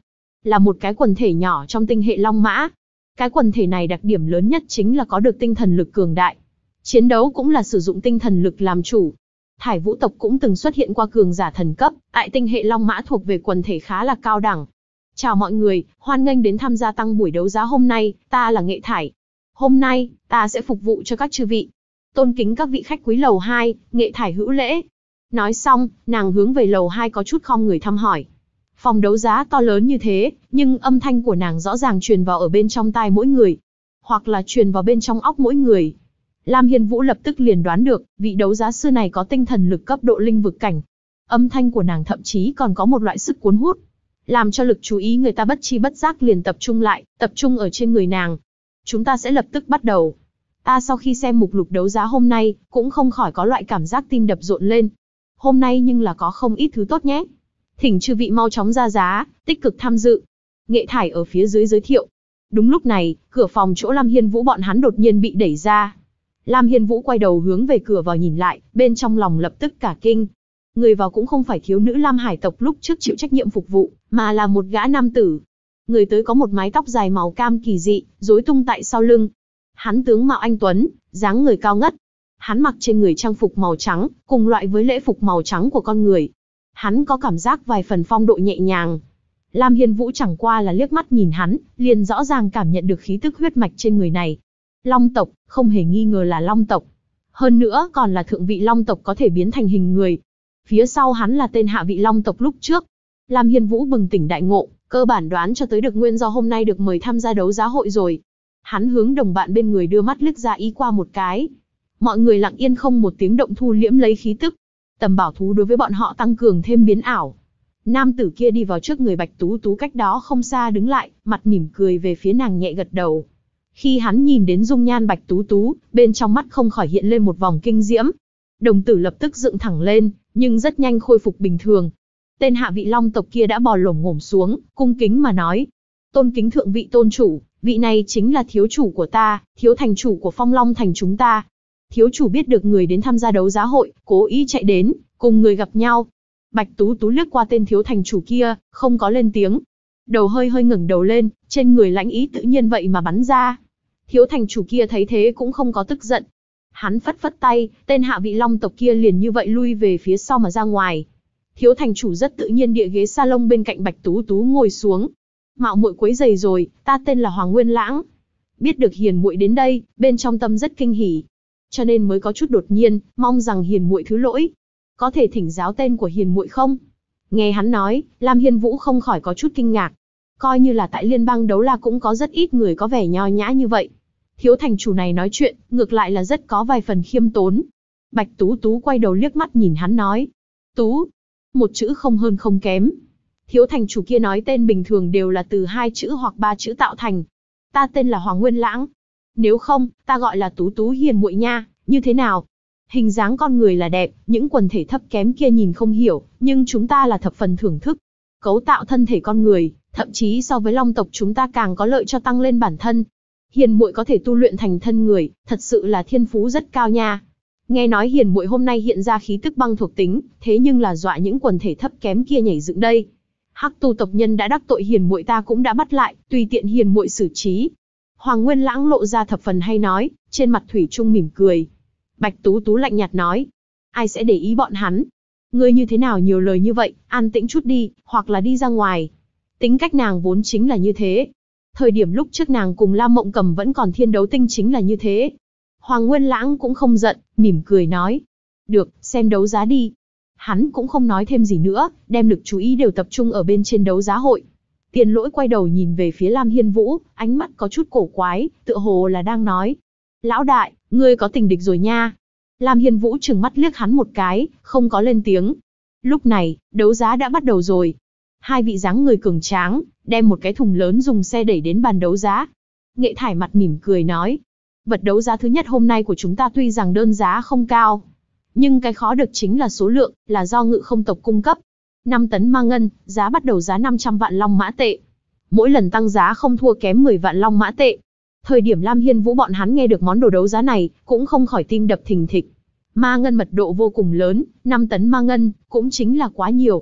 là một cái quần thể nhỏ trong tinh hệ Long Mã. Cái quần thể này đặc điểm lớn nhất chính là có được tinh thần lực cường đại. Chiến đấu cũng là sử dụng tinh thần lực làm chủ. Thải Vũ tộc cũng từng xuất hiện qua cường giả thần cấp, tại tinh hệ Long Mã thuộc về quần thể khá là cao đẳng. Chào mọi người, hoan nghênh đến tham gia tăng buổi đấu giá hôm nay, ta là Nghệ Thải. Hôm nay, ta sẽ phục vụ cho các chư vị. Tôn kính các vị khách quý lầu 2, Nghệ Thải hữu lễ. Nói xong, nàng hướng về lầu 2 có chút khom người thăm hỏi. Phòng đấu giá to lớn như thế, nhưng âm thanh của nàng rõ ràng truyền vào ở bên trong tai mỗi người, hoặc là truyền vào bên trong óc mỗi người. Lam Hiên Vũ lập tức liền đoán được, vị đấu giá sư này có tinh thần lực cấp độ linh vực cảnh. Âm thanh của nàng thậm chí còn có một loại sức cuốn hút, làm cho lực chú ý người ta bất chi bất giác liền tập trung lại, tập trung ở trên người nàng. Chúng ta sẽ lập tức bắt đầu. Ta sau khi xem mục lục đấu giá hôm nay, cũng không khỏi có loại cảm giác tim đập rộn lên. Hôm nay nhưng là có không ít thứ tốt nhé. Thỉnh chư vị mau chóng ra giá, tích cực tham dự. Nghệ Thải ở phía dưới giới thiệu. Đúng lúc này, cửa phòng chỗ Lam Hiên Vũ bọn hắn đột nhiên bị đẩy ra. Lam Hiên Vũ quay đầu hướng về cửa vào nhìn lại, bên trong lòng lập tức cả kinh. Người vào cũng không phải thiếu nữ Lam Hải tộc lúc trước chịu trách nhiệm phục vụ, mà là một gã nam tử. Người tới có một mái tóc dài màu cam kỳ dị, rối tung tại sau lưng. Hắn tướng mạo anh tuấn, dáng người cao ngất. Hắn mặc trên người trang phục màu trắng, cùng loại với lễ phục màu trắng của con người. Hắn có cảm giác vài phần phong độ nhẹ nhàng. Lam Hiên Vũ chẳng qua là liếc mắt nhìn hắn, liền rõ ràng cảm nhận được khí tức huyết mạch trên người này. Long tộc, không hề nghi ngờ là Long tộc. Hơn nữa còn là thượng vị Long tộc có thể biến thành hình người. Phía sau hắn là tên hạ vị Long tộc lúc trước. Lam Hiên Vũ bừng tỉnh đại ngộ, cơ bản đoán cho tới được nguyên do hôm nay được mời tham gia đấu giá hội rồi. Hắn hướng đồng bạn bên người đưa mắt liếc ra ý qua một cái. Mọi người lặng yên không một tiếng động thu liễm lấy khí tức. Tầm bảo thú đối với bọn họ tăng cường thêm biến ảo. Nam tử kia đi vào trước người Bạch Tú Tú cách đó không xa đứng lại, mặt mỉm cười về phía nàng nhẹ gật đầu. Khi hắn nhìn đến dung nhan Bạch Tú Tú, bên trong mắt không khỏi hiện lên một vòng kinh diễm. Đồng tử lập tức dựng thẳng lên, nhưng rất nhanh khôi phục bình thường. Tên hạ vị Long tộc kia đã bò lổm ngổm xuống, cung kính mà nói. Tôn kính thượng vị tôn chủ, vị này chính là thiếu chủ của ta, thiếu thành chủ của Phong Long thành chúng ta. Thiếu chủ biết được người đến tham gia đấu giá hội, cố ý chạy đến, cùng người gặp nhau. Bạch Tú Tú liếc qua tên thiếu thành chủ kia, không có lên tiếng. Đầu hơi hơi ngẩng đầu lên, trên người lãnh ý tự nhiên vậy mà bắn ra. Thiếu thành chủ kia thấy thế cũng không có tức giận. Hắn phất phất tay, tên hạ vị Long tộc kia liền như vậy lui về phía sau mà ra ngoài. Thiếu thành chủ rất tự nhiên địa ghế salon bên cạnh Bạch Tú Tú ngồi xuống. Mạo muội quấy rầy rồi, ta tên là Hoàng Nguyên Lãng. Biết được hiền muội đến đây, bên trong tâm rất kinh hỉ, cho nên mới có chút đột nhiên, mong rằng hiền muội thứ lỗi. Có thể thỉnh giáo tên của hiền muội không? Nghe hắn nói, Lam Hiên Vũ không khỏi có chút kinh ngạc. Coi như là tại liên bang đấu la cũng có rất ít người có vẻ nho nhã như vậy. Thiếu thành chủ này nói chuyện, ngược lại là rất có vài phần khiêm tốn. Bạch Tú Tú quay đầu liếc mắt nhìn hắn nói. Tú, một chữ không hơn không kém. Thiếu thành chủ kia nói tên bình thường đều là từ 2 chữ hoặc 3 chữ tạo thành. Ta tên là Hoàng Nguyên Lãng. Nếu không, ta gọi là Tú Tú hiền muội nha, như thế nào? Hình dáng con người là đẹp, những quần thể thấp kém kia nhìn không hiểu, nhưng chúng ta là thập phần thưởng thức. Cấu tạo thân thể con người, thậm chí so với Long tộc chúng ta càng có lợi cho tăng lên bản thân. Hiền muội có thể tu luyện thành thân người, thật sự là thiên phú rất cao nha. Nghe nói hiền muội hôm nay hiện ra khí tức băng thuộc tính, thế nhưng là dọa những quần thể thấp kém kia nhảy dựng đây. Hắc tu tộc nhân đã đắc tội hiền muội ta cũng đã bắt lại, tùy tiện hiền muội xử trí. Hoàng Nguyên Lãng lộ ra thập phần hay nói, trên mặt thủy chung mỉm cười. Bạch Tú Tú lạnh nhạt nói, ai sẽ để ý bọn hắn? Ngươi như thế nào nhiều lời như vậy, an tĩnh chút đi, hoặc là đi ra ngoài. Tính cách nàng vốn chính là như thế. Thời điểm lúc trước nàng cùng Lam Mộng Cầm vẫn còn thiên đấu tinh chính là như thế. Hoàng Nguyên Lãng cũng không giận, mỉm cười nói. Được, xem đấu giá đi. Hắn cũng không nói thêm gì nữa, đem lực chú ý đều tập trung ở bên trên đấu giá hội. Tiền Lỗi quay đầu nhìn về phía Lam Hiên Vũ, ánh mắt có chút cổ quái, tựa hồ là đang nói. Lão đại, ngươi có tình địch rồi nha. Lam Hiên Vũ trừng mắt liếc hắn một cái, không có lên tiếng. Lúc này, đấu giá đã bắt đầu rồi. Hai vị dáng người cường tráng, đem một cái thùng lớn dùng xe đẩy đến bàn đấu giá. Nghệ Thải mặt mỉm cười nói. Vật đấu giá thứ nhất hôm nay của chúng ta tuy rằng đơn giá không cao, nhưng cái khó được chính là số lượng, là do Ngự Không tộc cung cấp. 5 tấn ma ngân, giá bắt đầu giá 500 vạn long mã tệ. Mỗi lần tăng giá không thua kém 10 vạn long mã tệ. Thời điểm Lam Hiên Vũ bọn hắn nghe được món đồ đấu giá này, cũng không khỏi tim đập thình thịch. Ma ngân mật độ vô cùng lớn, 5 tấn ma ngân, cũng chính là quá nhiều.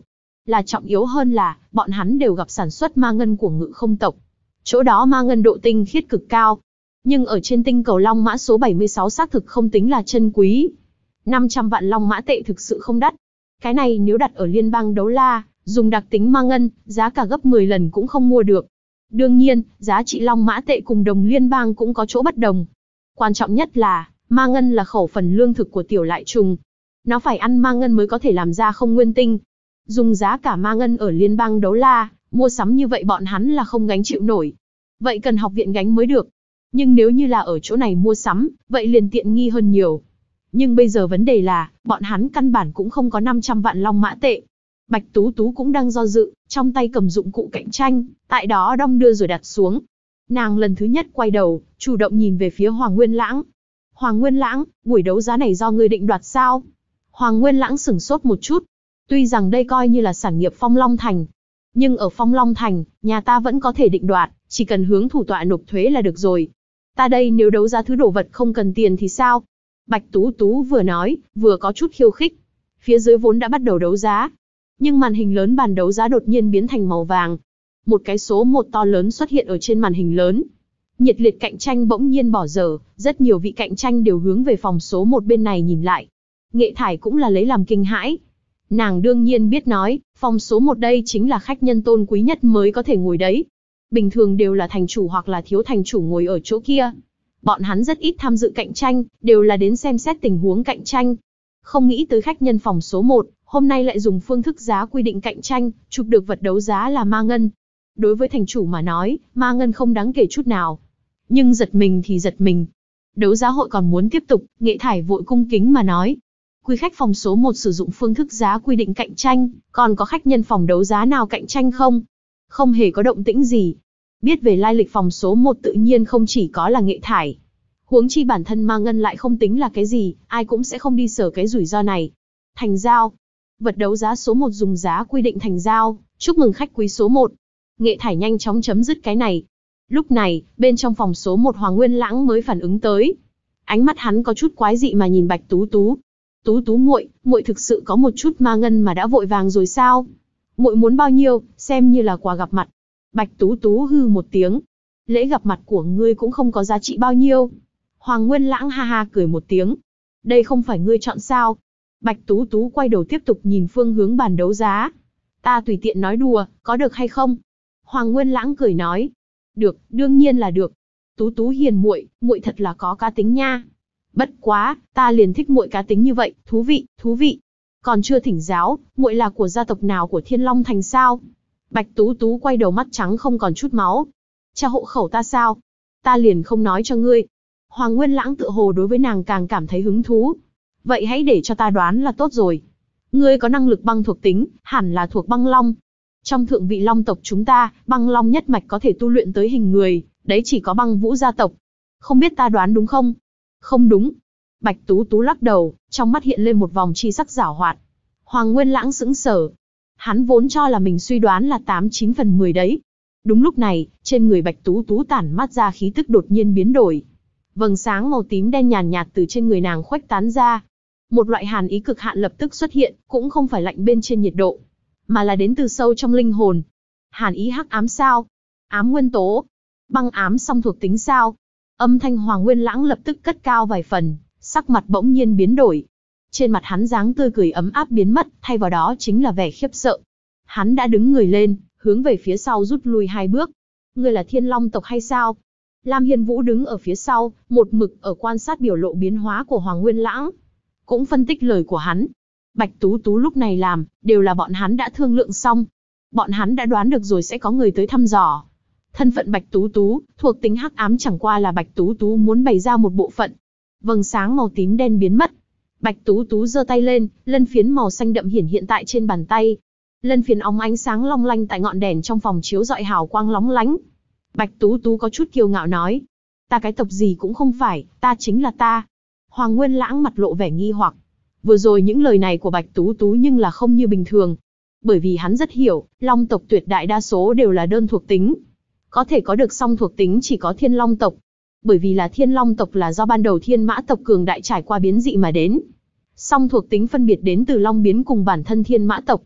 là trọng yếu hơn là, bọn hắn đều gặp sản xuất ma ngân của Ngự Không tộc. Chỗ đó ma ngân độ tinh khiết cực cao. Nhưng ở trên tinh cầu Long Mã số 76 xác thực không tính là chân quý. 500 vạn Long Mã tệ thực sự không đắt. Cái này nếu đặt ở liên bang Đấu La, dùng đặc tính ma ngân, giá cả gấp 10 lần cũng không mua được. Đương nhiên, giá trị Long Mã tệ cùng đồng liên bang cũng có chỗ bất đồng. Quan trọng nhất là, ma ngân là khẩu phần lương thực của tiểu lại trùng. Nó phải ăn ma ngân mới có thể làm ra không nguyên tinh. Dùng giá cả ma ngân ở liên bang Đấu La, mua sắm như vậy bọn hắn là không gánh chịu nổi. Vậy cần học viện gánh mới được. Nhưng nếu như là ở chỗ này mua sắm, vậy liền tiện nghi hơn nhiều. Nhưng bây giờ vấn đề là, bọn hắn căn bản cũng không có 500 vạn Long Mã tệ. Bạch Tú Tú cũng đang do dự, trong tay cầm dụng cụ cạnh tranh, tại đó đong đưa rồi đặt xuống. Nàng lần thứ nhất quay đầu, chủ động nhìn về phía Hoàng Nguyên Lãng. Hoàng Nguyên Lãng, buổi đấu giá này do ngươi định đoạt sao? Hoàng Nguyên Lãng sửng sốt một chút. Tuy rằng đây coi như là sản nghiệp Phong Long Thành, nhưng ở Phong Long Thành, nhà ta vẫn có thể định đoạt, chỉ cần hướng thủ tọa nộp thuế là được rồi. Ta đây nếu đấu giá thứ đồ vật không cần tiền thì sao? Bạch Tú Tú vừa nói, vừa có chút khiêu khích. Phía dưới vốn đã bắt đầu đấu giá. Nhưng màn hình lớn bàn đấu giá đột nhiên biến thành màu vàng. Một cái số 1 to lớn xuất hiện ở trên màn hình lớn. Nhiệt liệt cạnh tranh bỗng nhiên bỏ dở, rất nhiều vị cạnh tranh đều hướng về phòng số 1 bên này nhìn lại. Nghệ Thải cũng là lấy làm kinh hãi. Nàng đương nhiên biết nói, phòng số 1 đây chính là khách nhân tôn quý nhất mới có thể ngồi đấy. Bình thường đều là thành chủ hoặc là thiếu thành chủ ngồi ở chỗ kia. Bọn hắn rất ít tham dự cạnh tranh, đều là đến xem xét tình huống cạnh tranh. Không nghĩ tới khách nhân phòng số 1, hôm nay lại dùng phương thức giá quy định cạnh tranh, chụp được vật đấu giá là ma ngân. Đối với thành chủ mà nói, ma ngân không đáng kể chút nào. Nhưng giật mình thì giật mình. Đấu giá hội còn muốn tiếp tục, Nghệ Thải vội cung kính mà nói. Quý khách phòng số 1 sử dụng phương thức giá quy định cạnh tranh, còn có khách nhân phòng đấu giá nào cạnh tranh không? Không hề có động tĩnh gì. Biết về lai lịch phòng số 1 tự nhiên không chỉ có là Nghệ Thải. Huống chi bản thân ma ngân lại không tính là cái gì, ai cũng sẽ không đi sở cái rủi ro này. Thành giao. Vật đấu giá số 1 dùng giá quy định thành giao, chúc mừng khách quý số 1. Nghệ Thải nhanh chóng chấm dứt cái này. Lúc này, bên trong phòng số 1 Hoàng Nguyên Lãng mới phản ứng tới. Ánh mắt hắn có chút quái dị mà nhìn Bạch Tú Tú. Tú Tú muội, muội thực sự có một chút ma ngân mà đã vội vàng rồi sao? Muội muốn bao nhiêu, xem như là quà gặp mặt. Bạch Tú Tú hư một tiếng. Lễ gặp mặt của ngươi cũng không có giá trị bao nhiêu. Hoàng Nguyên Lãng ha ha cười một tiếng. Đây không phải ngươi chọn sao? Bạch Tú Tú quay đầu tiếp tục nhìn phương hướng bàn đấu giá. Ta tùy tiện nói đùa, có được hay không? Hoàng Nguyên Lãng cười nói. Được, đương nhiên là được. Tú Tú hiền muội, muội thật là có cá tính nha. Bất quá, ta liền thích muội cá tính như vậy, thú vị, thú vị. Còn chưa thỉnh giáo, muội là của gia tộc nào của Thiên Long Thành sao? Bạch Tú Tú quay đầu mắt trắng không còn chút máu. Cha hộ khẩu ta sao? Ta liền không nói cho ngươi. Hoàng Nguyên Lãng tựa hồ đối với nàng càng cảm thấy hứng thú. Vậy hãy để cho ta đoán là tốt rồi. Ngươi có năng lực băng thuộc tính, hẳn là thuộc băng long. Trong thượng vị long tộc chúng ta, băng long nhất mạch có thể tu luyện tới hình người, đấy chỉ có băng vũ gia tộc. Không biết ta đoán đúng không? Không đúng. Bạch Tú Tú lắc đầu, trong mắt hiện lên một vòng chi sắc giảo hoạt. Hoàng Nguyên Lãng sững sờ. Hắn vốn cho là mình suy đoán là 89 phần 10 đấy. Đúng lúc này, trên người Bạch Tú Tú tản mát ra khí tức đột nhiên biến đổi. Vầng sáng màu tím đen nhàn nhạt từ trên người nàng khuếch tán ra. Một loại hàn ý cực hạn lập tức xuất hiện, cũng không phải lạnh bên trên nhiệt độ, mà là đến từ sâu trong linh hồn. Hàn ý hắc ám sao? Ám nguyên tố? Băng ám song thuộc tính sao? Âm thanh Hoàng Nguyên Lãng lập tức cất cao vài phần, sắc mặt bỗng nhiên biến đổi. Trên mặt hắn dáng tươi cười ấm áp biến mất, thay vào đó chính là vẻ khiếp sợ. Hắn đã đứng người lên, hướng về phía sau rút lui 2 bước. Ngươi là Thiên Long tộc hay sao? Lam Hiên Vũ đứng ở phía sau, một mực ở quan sát biểu lộ biến hóa của Hoàng Nguyên Lãng, cũng phân tích lời của hắn. Bạch Tú Tú lúc này làm, đều là bọn hắn đã thương lượng xong. Bọn hắn đã đoán được rồi sẽ có người tới thăm dò. Thân phận Bạch Tú Tú, thuộc tính hắc ám chẳng qua là Bạch Tú Tú muốn bày ra một bộ phận. Vầng sáng màu tím đen biến mất. Bạch Tú Tú giơ tay lên, lân phiến màu xanh đậm hiển hiện tại trên bàn tay. Lân phiến óng ánh sáng long lanh tại ngọn đèn trong phòng chiếu rọi hào quang lóng lánh. Bạch Tú Tú có chút kiêu ngạo nói. Ta cái tộc gì cũng không phải, ta chính là ta. Hoàng Nguyên Lãng mặt lộ vẻ nghi hoặc. Vừa rồi những lời này của Bạch Tú Tú nhưng là không như bình thường. Bởi vì hắn rất hiểu, Long tộc tuyệt đại đa số đều là đơn thuộc tính. Có thể có được song thuộc tính chỉ có Thiên Long tộc. Bởi vì là Thiên Long tộc là do ban đầu Thiên Mã tộc cường đại trải qua biến dị mà đến. Song thuộc tính phân biệt đến từ Long biến cùng bản thân Thiên Mã tộc.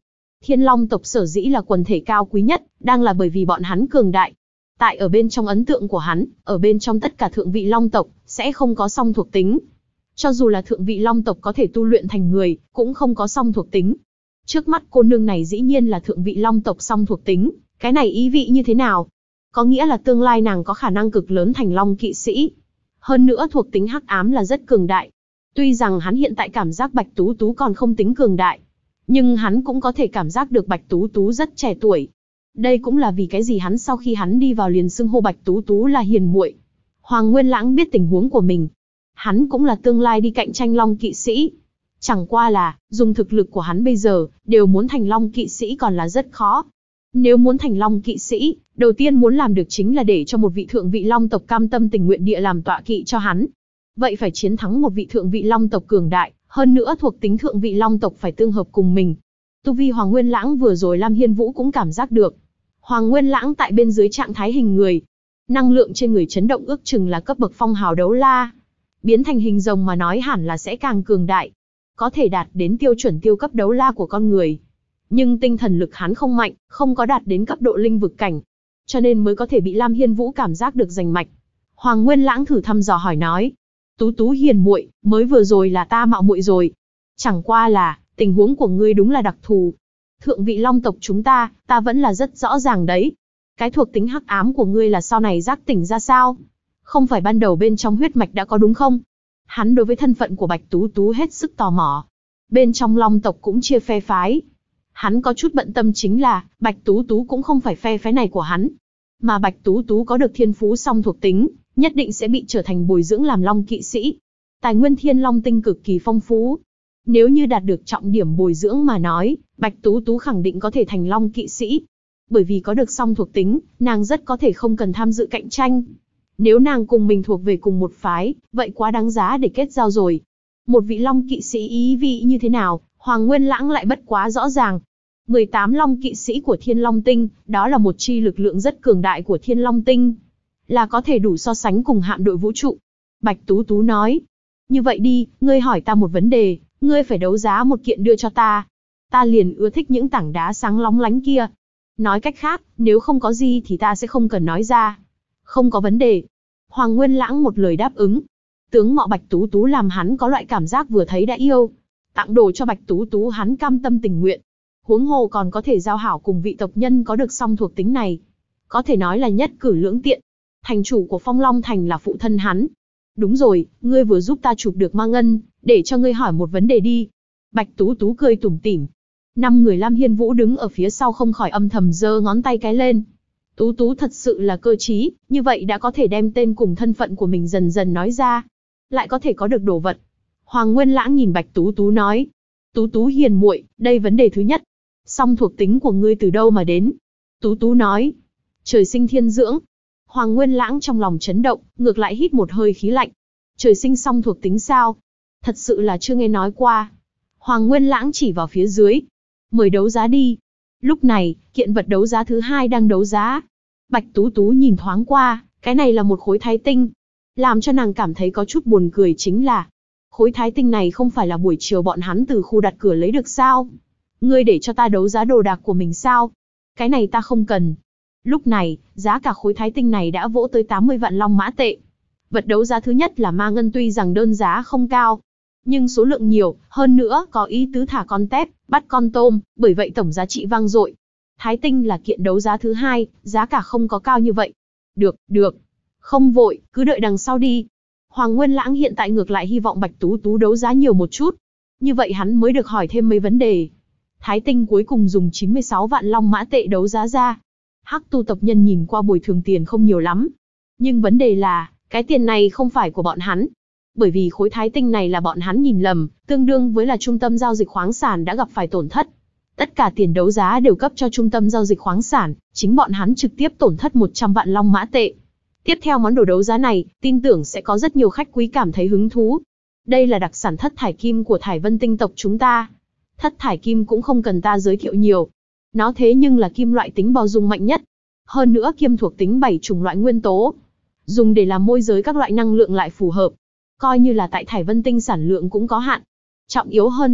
Thiên Long tộc sở dĩ là quần thể cao quý nhất, đang là bởi vì bọn hắn cường đại. Tại ở bên trong ấn tượng của hắn, ở bên trong tất cả thượng vị Long tộc, sẽ không có song thuộc tính. Cho dù là thượng vị Long tộc có thể tu luyện thành người, cũng không có song thuộc tính. Trước mắt cô nương này dĩ nhiên là thượng vị Long tộc song thuộc tính, cái này ý vị như thế nào? Có nghĩa là tương lai nàng có khả năng cực lớn thành Long kỵ sĩ. Hơn nữa thuộc tính hắc ám là rất cường đại. Tuy rằng hắn hiện tại cảm giác Bạch Tú Tú còn không tính cường đại, nhưng hắn cũng có thể cảm giác được Bạch Tú Tú rất trẻ tuổi. Đây cũng là vì cái gì hắn sau khi hắn đi vào liền xưng hô Bạch Tú Tú là hiền muội. Hoàng Nguyên Lãng biết tình huống của mình. Hắn cũng là tương lai đi cạnh tranh Long kỵ sĩ. Chẳng qua là, dùng thực lực của hắn bây giờ, đều muốn thành Long kỵ sĩ còn là rất khó. Nếu muốn thành Long kỵ sĩ, đầu tiên muốn làm được chính là để cho một vị thượng vị Long tộc cam tâm tình nguyện địa làm tọa kỵ cho hắn. Vậy phải chiến thắng một vị thượng vị Long tộc cường đại, hơn nữa thuộc tính thượng vị Long tộc phải tương hợp cùng mình. Tu vi Hoàng Nguyên Lãng vừa rồi Lam Hiên Vũ cũng cảm giác được. Hoàng Nguyên Lãng tại bên dưới trạng thái hình người. Năng lượng trên người chấn động ước chừng là cấp bậc phong hào đấu la. Biến thành hình rồng mà nói hẳn là sẽ càng cường đại. Có thể đạt đến tiêu chuẩn tiêu cấp đấu la của con người. Nhưng tinh thần lực hắn không mạnh, không có đạt đến cấp độ linh vực cảnh. Cho nên mới có thể bị Lam Hiên Vũ cảm giác được rành mạch. Hoàng Nguyên Lãng thử thăm dò hỏi nói. Tú Tú hiền muội, mới vừa rồi là ta mạo muội rồi. Chẳng qua là, tình huống của ngươi đúng là đặc thù. Thượng vị Long tộc chúng ta vẫn là rất rõ ràng đấy. Cái thuộc tính hắc ám của ngươi là sau này giác tỉnh ra sao? Không phải ban đầu bên trong huyết mạch đã có đúng không? Hắn đối với thân phận của Bạch Tú Tú hết sức tò mò. Bên trong Long tộc cũng chia phe phái. Hắn có chút bận tâm chính là, Bạch Tú Tú cũng không phải phe phái này của hắn. Mà Bạch Tú Tú có được thiên phú song thuộc tính, nhất định sẽ bị trở thành bồi dưỡng làm Long kỵ sĩ. Tài nguyên Thiên Long tinh cực kỳ phong phú. Nếu như đạt được trọng điểm bồi dưỡng mà nói, Bạch Tú Tú khẳng định có thể thành Long kỵ sĩ. Bởi vì có được song thuộc tính, nàng rất có thể không cần tham dự cạnh tranh. Nếu nàng cùng mình thuộc về cùng một phái, vậy quá đáng giá để kết giao rồi. Một vị Long kỵ sĩ ý vị như thế nào, Hoàng Nguyên Lãng lại bất quá rõ ràng. 18 Long kỵ sĩ của Thiên Long Tinh, đó là một chi lực lượng rất cường đại của Thiên Long Tinh. Là có thể đủ so sánh cùng hạm đội vũ trụ. Bạch Tú Tú nói. Như vậy đi, ngươi hỏi ta một vấn đề, ngươi phải đấu giá một kiện đưa cho ta. Ta liền ưa thích những tảng đá sáng lóng lánh kia. Nói cách khác, nếu không có gì thì ta sẽ không cần nói ra. Không có vấn đề. Hoàng Nguyên Lãng một lời đáp ứng. Tướng mạo Bạch Tú Tú làm hắn có loại cảm giác vừa thấy đã yêu. Tặng đồ cho Bạch Tú Tú hắn cam tâm tình nguyện. Huống hồ còn có thể giao hảo cùng vị tộc nhân có được song thuộc tính này. Có thể nói là nhất cử lưỡng tiện. Thành chủ của Phong Long Thành là phụ thân hắn. Đúng rồi, ngươi vừa giúp ta chụp được ma ngân, để cho ngươi hỏi một vấn đề đi. Bạch Tú Tú cười tủm tỉm. 5 người Lam Hiên Vũ đứng ở phía sau không khỏi âm thầm giơ ngón tay cái lên. Tú Tú thật sự là cơ trí, như vậy đã có thể đem tên cùng thân phận của mình dần dần nói ra. Lại có thể có được đồ vật. Hoàng Nguyên Lãng nhìn Bạch Tú Tú nói. Tú Tú hiền muội, đây vấn đề thứ nhất. Song thuộc tính của ngươi từ đâu mà đến? Tú Tú nói. Trời sinh thiên dưỡng. Hoàng Nguyên Lãng trong lòng chấn động, ngược lại hít một hơi khí lạnh. Trời sinh song thuộc tính sao? Thật sự là chưa nghe nói qua. Hoàng Nguyên Lãng chỉ vào phía dưới. Mời đấu giá đi. Lúc này, kiện vật đấu giá thứ hai đang đấu giá. Bạch Tú Tú nhìn thoáng qua, cái này là một khối thái tinh. Làm cho nàng cảm thấy có chút buồn cười chính là, khối thái tinh này không phải là buổi chiều bọn hắn từ khu đặt cửa lấy được sao? Ngươi để cho ta đấu giá đồ đạc của mình sao? Cái này ta không cần. Lúc này, giá cả khối thái tinh này đã vỗ tới 80 vạn long mã tệ. Vật đấu giá thứ nhất là ma ngân, tuy rằng đơn giá không cao, nhưng số lượng nhiều, hơn nữa có ý tứ thả con tép, bắt con tôm, bởi vậy tổng giá trị vang dội. Thái tinh là kiện đấu giá thứ hai, giá cả không có cao như vậy. Được. Không vội, cứ đợi đằng sau đi. Hoàng Nguyên Lãng hiện tại ngược lại hy vọng Bạch Tú Tú đấu giá nhiều một chút. Như vậy hắn mới được hỏi thêm mấy vấn đề. Thái tinh cuối cùng dùng 96 vạn long mã tệ đấu giá ra. Hắc tu tộc nhân nhìn qua bồi thường tiền không nhiều lắm. Nhưng vấn đề là, cái tiền này không phải của bọn hắn. Bởi vì khối thái tinh này là bọn hắn nhìn lầm, tương đương với là trung tâm giao dịch khoáng sản đã gặp phải tổn thất. Tất cả tiền đấu giá đều cấp cho trung tâm giao dịch khoáng sản, chính bọn hắn trực tiếp tổn thất 100 vạn long mã tệ. Tiếp theo món đồ đấu giá này, tin tưởng sẽ có rất nhiều khách quý cảm thấy hứng thú. Đây là đặc sản thất thải kim của Thải Vân tinh tộc chúng ta. Thất thải kim cũng không cần ta giới thiệu nhiều. Nó thế nhưng là kim loại tính bao dung mạnh nhất. Hơn nữa kim thuộc tính 7 chủng loại nguyên tố. Dùng để làm môi giới các loại năng lượng lại phù hợp. Coi như là tại Thải Vân tinh sản lượng cũng có hạn. Trọng yếu hơn là,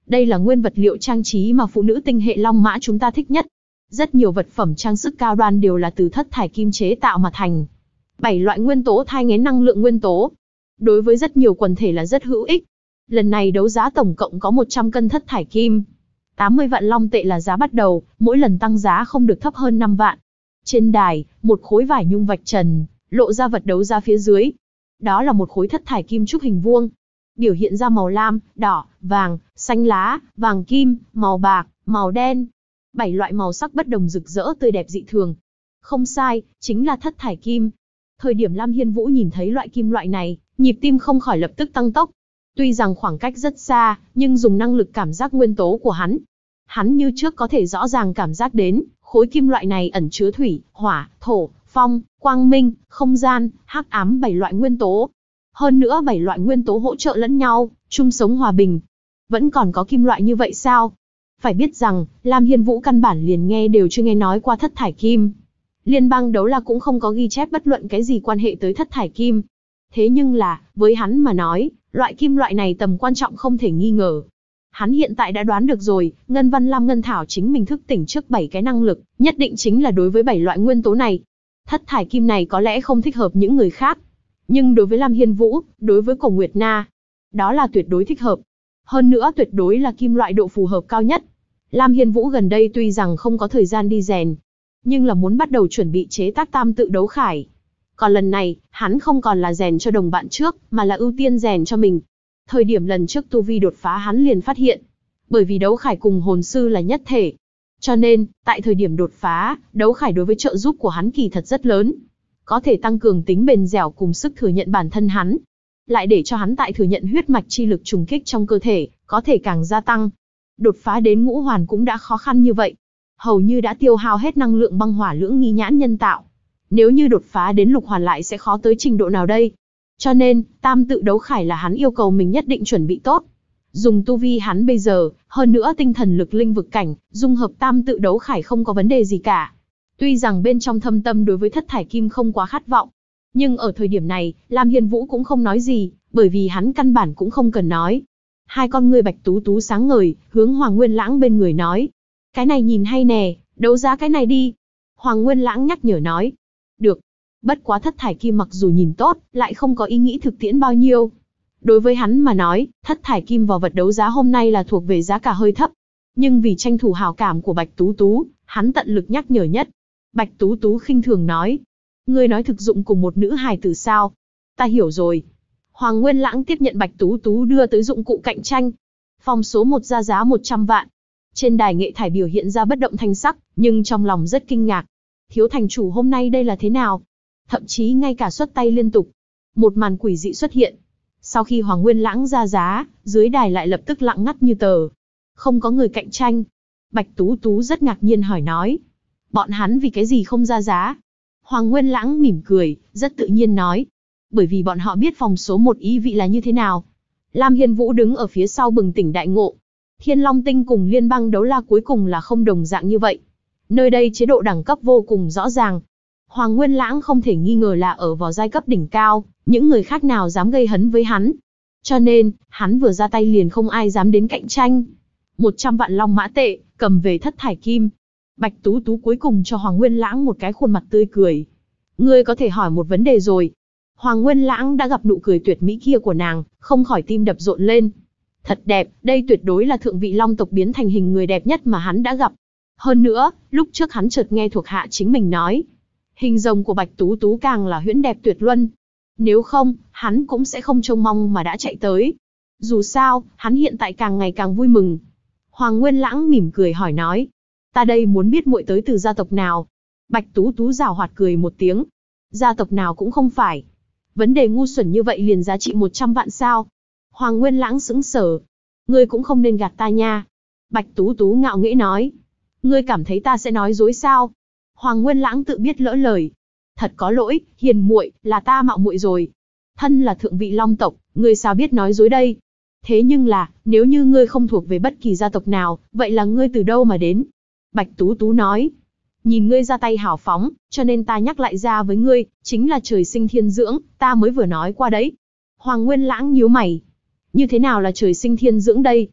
Đây là nguyên vật liệu trang trí mà phụ nữ tinh hệ Long Mã chúng ta thích nhất. Rất nhiều vật phẩm trang sức cao đoan đều là từ thất thải kim chế tạo mà thành. 7 loại nguyên tố thai nghén năng lượng nguyên tố. Đối với rất nhiều quần thể là rất hữu ích. Lần này đấu giá tổng cộng có 100 cân thất thải kim. 80 vạn long tệ là giá bắt đầu, mỗi lần tăng giá không được thấp hơn 5 vạn. Trên đài, một khối vải nhung vạch trần, lộ ra vật đấu giá phía dưới. Đó là một khối thất thải kim trúc hình vuông, biểu hiện ra màu lam, đỏ, vàng, xanh lá, vàng kim, màu bạc, màu đen. 7 loại màu sắc bất đồng rực rỡ tươi đẹp dị thường. Không sai, chính là thất thải kim. Thời điểm Lam Hiên Vũ nhìn thấy loại kim loại này, nhịp tim không khỏi lập tức tăng tốc. Tuy rằng khoảng cách rất xa, nhưng dùng năng lực cảm giác nguyên tố của hắn như trước có thể rõ ràng cảm giác đến, khối kim loại này ẩn chứa thủy, hỏa, thổ, phong, quang minh, không gian, hắc ám 7 loại nguyên tố. Hơn nữa 7 loại nguyên tố hỗ trợ lẫn nhau, chung sống hòa bình. Vẫn còn có kim loại như vậy sao? Phải biết rằng, Lam Hiên Vũ căn bản liền nghe đều chưa nghe nói qua thất thải kim. Liên bang đấu la cũng không có ghi chép bất luận cái gì quan hệ tới thất thải kim. Thế nhưng là, với hắn mà nói, loại kim loại này tầm quan trọng không thể nghi ngờ. Hắn hiện tại đã đoán được rồi, Ngân Văn Lam Ngân Thảo chính mình thức tỉnh trước 7 cái năng lực, nhất định chính là đối với 7 loại nguyên tố này. Thất thải kim này có lẽ không thích hợp những người khác. Nhưng đối với Lam Hiên Vũ, đối với Cổ Nguyệt Na, đó là tuyệt đối thích hợp. Hơn nữa tuyệt đối là kim loại độ phù hợp cao nhất. Lam Hiên Vũ gần đây tuy rằng không có thời gian đi rèn, nhưng là muốn bắt đầu chuẩn bị chế tác tam tự đấu khải. Còn lần này, hắn không còn là rèn cho đồng bạn trước, mà là ưu tiên rèn cho mình. Thời điểm lần trước tu vi đột phá hắn liền phát hiện, bởi vì đấu khải cùng hồn sư là nhất thể. Cho nên, tại thời điểm đột phá, đấu khải đối với trợ giúp của hắn kỳ thật rất lớn. Có thể tăng cường tính bền dẻo cùng sức thừa nhận bản thân hắn. Lại để cho hắn tại thừa nhận huyết mạch chi lực trùng kích trong cơ thể, có thể càng gia tăng. Đột phá đến ngũ hoàn cũng đã khó khăn như vậy. Hầu như đã tiêu hao hết năng lượng băng hỏa lưỡng nghi nhãn nhân tạo. Nếu như đột phá đến lục hoàn lại sẽ khó tới trình độ nào đây? Cho nên, tam tự đấu khải là hắn yêu cầu mình nhất định chuẩn bị tốt. Dùng tu vi hắn bây giờ, hơn nữa tinh thần lực linh vực cảnh, dung hợp tam tự đấu khải không có vấn đề gì cả. Tuy rằng bên trong thâm tâm đối với thất thải kim không quá khát vọng, nhưng ở thời điểm này, Lam Hiên Vũ cũng không nói gì, bởi vì hắn căn bản cũng không cần nói. Hai con ngươi bạch tú tú sáng ngời, hướng Hoàng Nguyên Lãng bên người nói. Cái này nhìn hay nè, đấu giá cái này đi. Hoàng Nguyên Lãng nhắc nhở nói. Được. Bất quá thất thải kim mặc dù nhìn tốt, lại không có ý nghĩ thực tiễn bao nhiêu. Đối với hắn mà nói, thất thải kim vào vật đấu giá hôm nay là thuộc về giá cả hơi thấp. Nhưng vì tranh thủ hảo cảm của Bạch Tú Tú, hắn tận lực nhắc nhở nhất. Bạch Tú Tú khinh thường nói. Ngươi nói thực dụng cùng một nữ hài tử sao? Ta hiểu rồi. Hoàng Nguyên Lãng tiếp nhận Bạch Tú Tú đưa tới dụng cụ cạnh tranh. Phòng số 1 ra giá 100 vạn. Trên đài nghệ thải biểu hiện ra bất động thanh sắc, nhưng trong lòng rất kinh ngạc. Thiếu thành chủ hôm nay đây là thế nào? Thậm chí ngay cả xuất tay liên tục. Một màn quỷ dị xuất hiện. Sau khi Hoàng Nguyên Lãng ra giá, dưới đài lại lập tức lặng ngắt như tờ. Không có người cạnh tranh. Bạch Tú Tú rất ngạc nhiên hỏi nói. Bọn hắn vì cái gì không ra giá? Hoàng Nguyên Lãng mỉm cười, rất tự nhiên nói. Bởi vì bọn họ biết phòng số 1 ý vị là như thế nào. Lam Hiên Vũ đứng ở phía sau bừng tỉnh đại ngộ. Thiên Long Tinh cùng Liên bang đấu la cuối cùng là không đồng dạng như vậy. Nơi đây chế độ đẳng cấp vô cùng rõ ràng. Hoàng Nguyên Lãng không thể nghi ngờ là ở vào giai cấp đỉnh cao, những người khác nào dám gây hấn với hắn. Cho nên, hắn vừa ra tay liền không ai dám đến cạnh tranh. 100 vạn long mã tệ, cầm về thất thải kim. Bạch Tú Tú cuối cùng cho Hoàng Nguyên Lãng một cái khuôn mặt tươi cười. Ngươi có thể hỏi một vấn đề rồi. Hoàng Nguyên Lãng đã gặp nụ cười tuyệt mỹ kia của nàng, không khỏi tim đập rộn lên. Thật đẹp, đây tuyệt đối là thượng vị long tộc biến thành hình người đẹp nhất mà hắn đã gặp. Hơn nữa, lúc trước hắn chợt nghe thuộc hạ chính mình nói. Hình rồng của Bạch Tú Tú càng là huyễn đẹp tuyệt luân. Nếu không, hắn cũng sẽ không trông mong mà đã chạy tới. Dù sao, hắn hiện tại càng ngày càng vui mừng. Hoàng Nguyên Lãng mỉm cười hỏi nói. Ta đây muốn biết muội tới từ gia tộc nào. Bạch Tú Tú giảo hoạt cười một tiếng. Gia tộc nào cũng không phải. Vấn đề ngu xuẩn như vậy liền giá trị 100 vạn sao. Hoàng Nguyên Lãng sững sờ. Ngươi cũng không nên gạt ta nha. Bạch Tú Tú ngạo nghễ nói. Ngươi cảm thấy ta sẽ nói dối sao? Hoàng Nguyên Lãng tự biết lỡ lời. Thật có lỗi, hiền muội, là ta mạo muội rồi. Thân là thượng vị long tộc, ngươi sao biết nói dối đây? Thế nhưng là, nếu như ngươi không thuộc về bất kỳ gia tộc nào, vậy là ngươi từ đâu mà đến? Bạch Tú Tú nói. Nhìn ngươi ra tay hào phóng, cho nên ta nhắc lại ra với ngươi, chính là trời sinh thiên dưỡng, ta mới vừa nói qua đấy. Hoàng Nguyên Lãng nhíu mày. Như thế nào là trời sinh thiên dưỡng đây?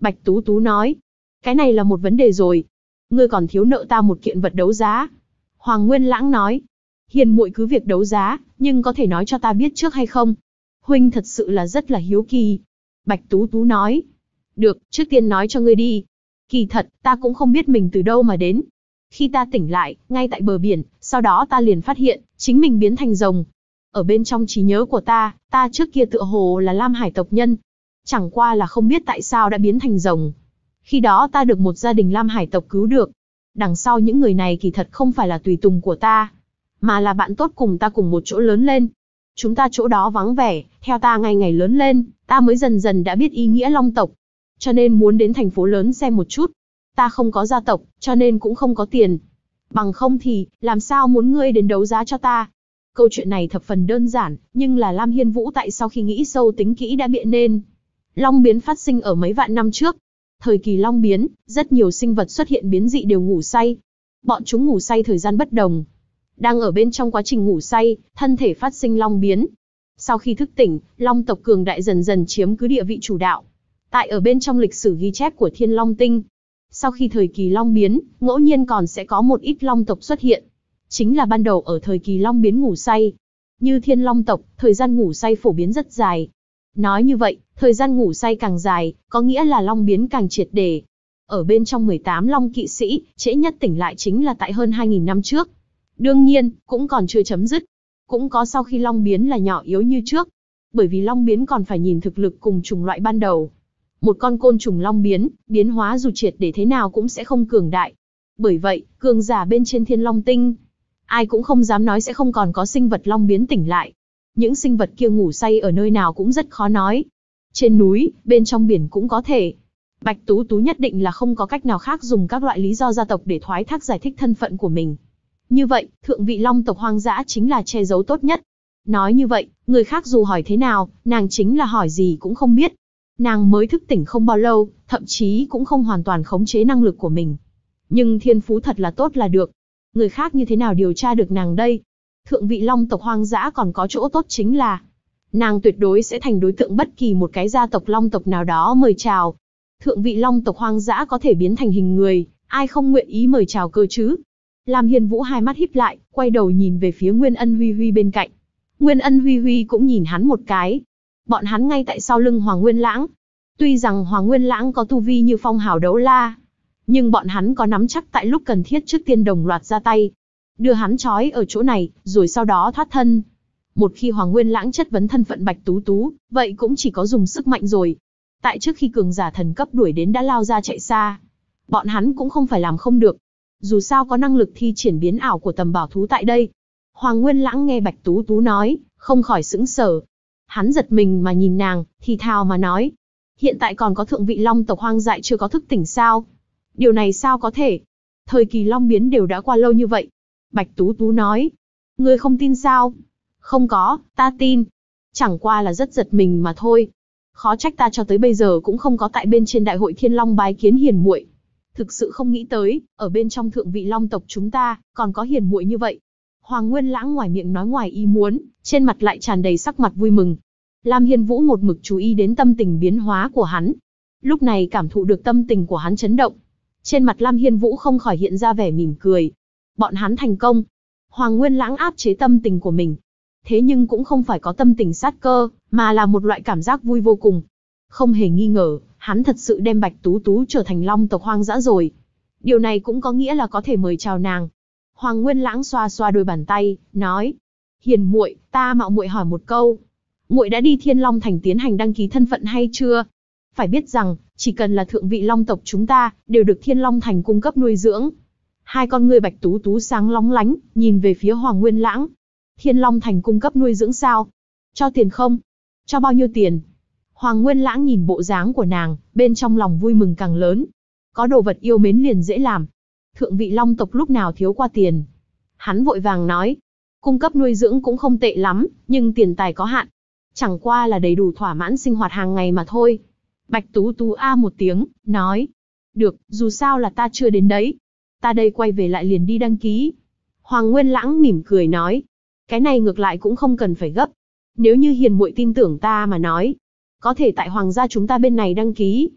Bạch Tú Tú nói, cái này là một vấn đề rồi. Ngươi còn thiếu nợ ta một kiện vật đấu giá. Hoàng Nguyên Lãng nói, hiền muội cứ việc đấu giá, nhưng có thể nói cho ta biết trước hay không? Huynh thật sự là rất là hiếu kỳ. Bạch Tú Tú nói, được, trước tiên nói cho ngươi đi. Kỳ thật, ta cũng không biết mình từ đâu mà đến. Khi ta tỉnh lại, ngay tại bờ biển, sau đó ta liền phát hiện, chính mình biến thành rồng. Ở bên trong trí nhớ của ta trước kia tựa hồ là Lam Hải tộc nhân. Chẳng qua là không biết tại sao đã biến thành rồng. Khi đó ta được một gia đình Lam Hải tộc cứu được. Đằng sau những người này kỳ thật không phải là tùy tùng của ta, mà là bạn tốt cùng ta cùng một chỗ lớn lên. Chúng ta chỗ đó vắng vẻ, theo ta ngày ngày lớn lên, ta mới dần dần đã biết ý nghĩa Long tộc. Cho nên muốn đến thành phố lớn xem một chút. Ta không có gia tộc, cho nên cũng không có tiền. Bằng không thì, làm sao muốn ngươi đến đấu giá cho ta? Câu chuyện này thập phần đơn giản, nhưng là Lam Hiên Vũ tại sau khi nghĩ sâu tính kỹ đã biện nên. Long biến phát sinh ở mấy vạn năm trước. Thời kỳ long biến, rất nhiều sinh vật xuất hiện biến dị đều ngủ say. Bọn chúng ngủ say thời gian bất đồng. Đang ở bên trong quá trình ngủ say, thân thể phát sinh long biến. Sau khi thức tỉnh, Long tộc cường đại dần dần chiếm cứ địa vị chủ đạo. Tại ở bên trong lịch sử ghi chép của Thiên Long Tinh, sau khi thời kỳ long biến, ngẫu nhiên còn sẽ có một ít long tộc xuất hiện. Chính là ban đầu ở thời kỳ long biến ngủ say. Như Thiên Long tộc, thời gian ngủ say phổ biến rất dài. Nói như vậy, thời gian ngủ say càng dài, có nghĩa là long biến càng triệt để. Ở bên trong 18 long kỵ sĩ, trễ nhất tỉnh lại chính là tại hơn 2.000 năm trước. Đương nhiên, cũng còn chưa chấm dứt. Cũng có sau khi long biến là nhỏ yếu như trước. Bởi vì long biến còn phải nhìn thực lực cùng chủng loại ban đầu. Một con côn trùng long biến, biến hóa dù triệt để thế nào cũng sẽ không cường đại. Bởi vậy, cường giả bên trên Thiên Long Tinh, ai cũng không dám nói sẽ không còn có sinh vật long biến tỉnh lại. Những sinh vật kia ngủ say ở nơi nào cũng rất khó nói. Trên núi, bên trong biển cũng có thể. Bạch Tú Tú nhất định là không có cách nào khác dùng các loại lý do gia tộc để thoái thác giải thích thân phận của mình. Như vậy, thượng vị long tộc hoang dã chính là che giấu tốt nhất. Nói như vậy, người khác dù hỏi thế nào, nàng chính là hỏi gì cũng không biết. Nàng mới thức tỉnh không bao lâu, thậm chí cũng không hoàn toàn khống chế năng lực của mình. Nhưng thiên phú thật là tốt là được. Người khác như thế nào điều tra được nàng đây? Thượng vị long tộc hoang dã còn có chỗ tốt chính là nàng tuyệt đối sẽ thành đối tượng bất kỳ một cái gia tộc long tộc nào đó mời chào. Thượng vị long tộc hoang dã có thể biến thành hình người, ai không nguyện ý mời chào cơ chứ? Lam Hiên Vũ hai mắt híp lại, quay đầu nhìn về phía Nguyên Ân Huy Huy bên cạnh. Nguyên Ân Huy Huy cũng nhìn hắn một cái. Bọn hắn ngay tại sau lưng Hoàng Nguyên Lãng. Tuy rằng Hoàng Nguyên Lãng có tu vi như phong hào đấu la, nhưng bọn hắn có nắm chắc tại lúc cần thiết trước tiên đồng loạt ra tay. Đưa hắn trói ở chỗ này, rồi sau đó thoát thân. Một khi Hoàng Nguyên Lãng chất vấn thân phận Bạch Tú Tú, vậy cũng chỉ có dùng sức mạnh rồi. Tại trước khi cường giả thần cấp đuổi đến đã lao ra chạy xa. Bọn hắn cũng không phải làm không được. Dù sao có năng lực thi triển biến ảo của tầm bảo thú tại đây. Hoàng Nguyên Lãng nghe Bạch Tú Tú nói, không khỏi sững sờ. Hắn giật mình mà nhìn nàng, thì thào mà nói. Hiện tại còn có thượng vị long tộc hoang dại chưa có thức tỉnh sao? Điều này sao có thể? Thời kỳ long biến đều đã qua lâu như vậy. Bạch Tú Tú nói. Ngươi không tin sao? Không có, ta tin. Chẳng qua là rất giật mình mà thôi. Khó trách ta cho tới bây giờ cũng không có tại bên trên đại hội Thiên Long bái kiến hiền muội. Thực sự không nghĩ tới, ở bên trong thượng vị long tộc chúng ta, còn có hiền muội như vậy. Hoàng Nguyên Lãng ngoài miệng nói ngoài ý muốn, trên mặt lại tràn đầy sắc mặt vui mừng. Lam Hiên Vũ một mực chú ý đến tâm tình biến hóa của hắn. Lúc này cảm thụ được tâm tình của hắn chấn động. Trên mặt Lam Hiên Vũ không khỏi hiện ra vẻ mỉm cười. Bọn hắn thành công. Hoàng Nguyên Lãng áp chế tâm tình của mình. Thế nhưng cũng không phải có tâm tình sát cơ, mà là một loại cảm giác vui vô cùng. Không hề nghi ngờ, hắn thật sự đem Bạch Tú Tú trở thành long tộc hoang dã rồi. Điều này cũng có nghĩa là có thể mời chào nàng. Hoàng Nguyên Lãng xoa xoa đôi bàn tay, nói: "Hiền muội, ta mạo muội hỏi một câu, muội đã đi Thiên Long Thành tiến hành đăng ký thân phận hay chưa? Phải biết rằng, chỉ cần là thượng vị long tộc chúng ta, đều được Thiên Long Thành cung cấp nuôi dưỡng." Hai con ngươi Bạch Tú Tú sáng lóng lánh, nhìn về phía Hoàng Nguyên Lãng. Thiên Long Thành cung cấp nuôi dưỡng sao? Cho tiền không? Cho bao nhiêu tiền? Hoàng Nguyên Lãng nhìn bộ dáng của nàng, bên trong lòng vui mừng càng lớn. Có đồ vật yêu mến liền dễ làm. Thượng vị long tộc lúc nào thiếu qua tiền. Hắn vội vàng nói, cung cấp nuôi dưỡng cũng không tệ lắm, nhưng tiền tài có hạn. Chẳng qua là đầy đủ thỏa mãn sinh hoạt hàng ngày mà thôi. Bạch Tú Tú a một tiếng, nói, được, dù sao là ta chưa đến đấy. Ta đây quay về lại liền đi đăng ký. Hoàng Nguyên Lãng mỉm cười nói, cái này ngược lại cũng không cần phải gấp. Nếu như hiền muội tin tưởng ta mà nói, có thể tại hoàng gia chúng ta bên này đăng ký.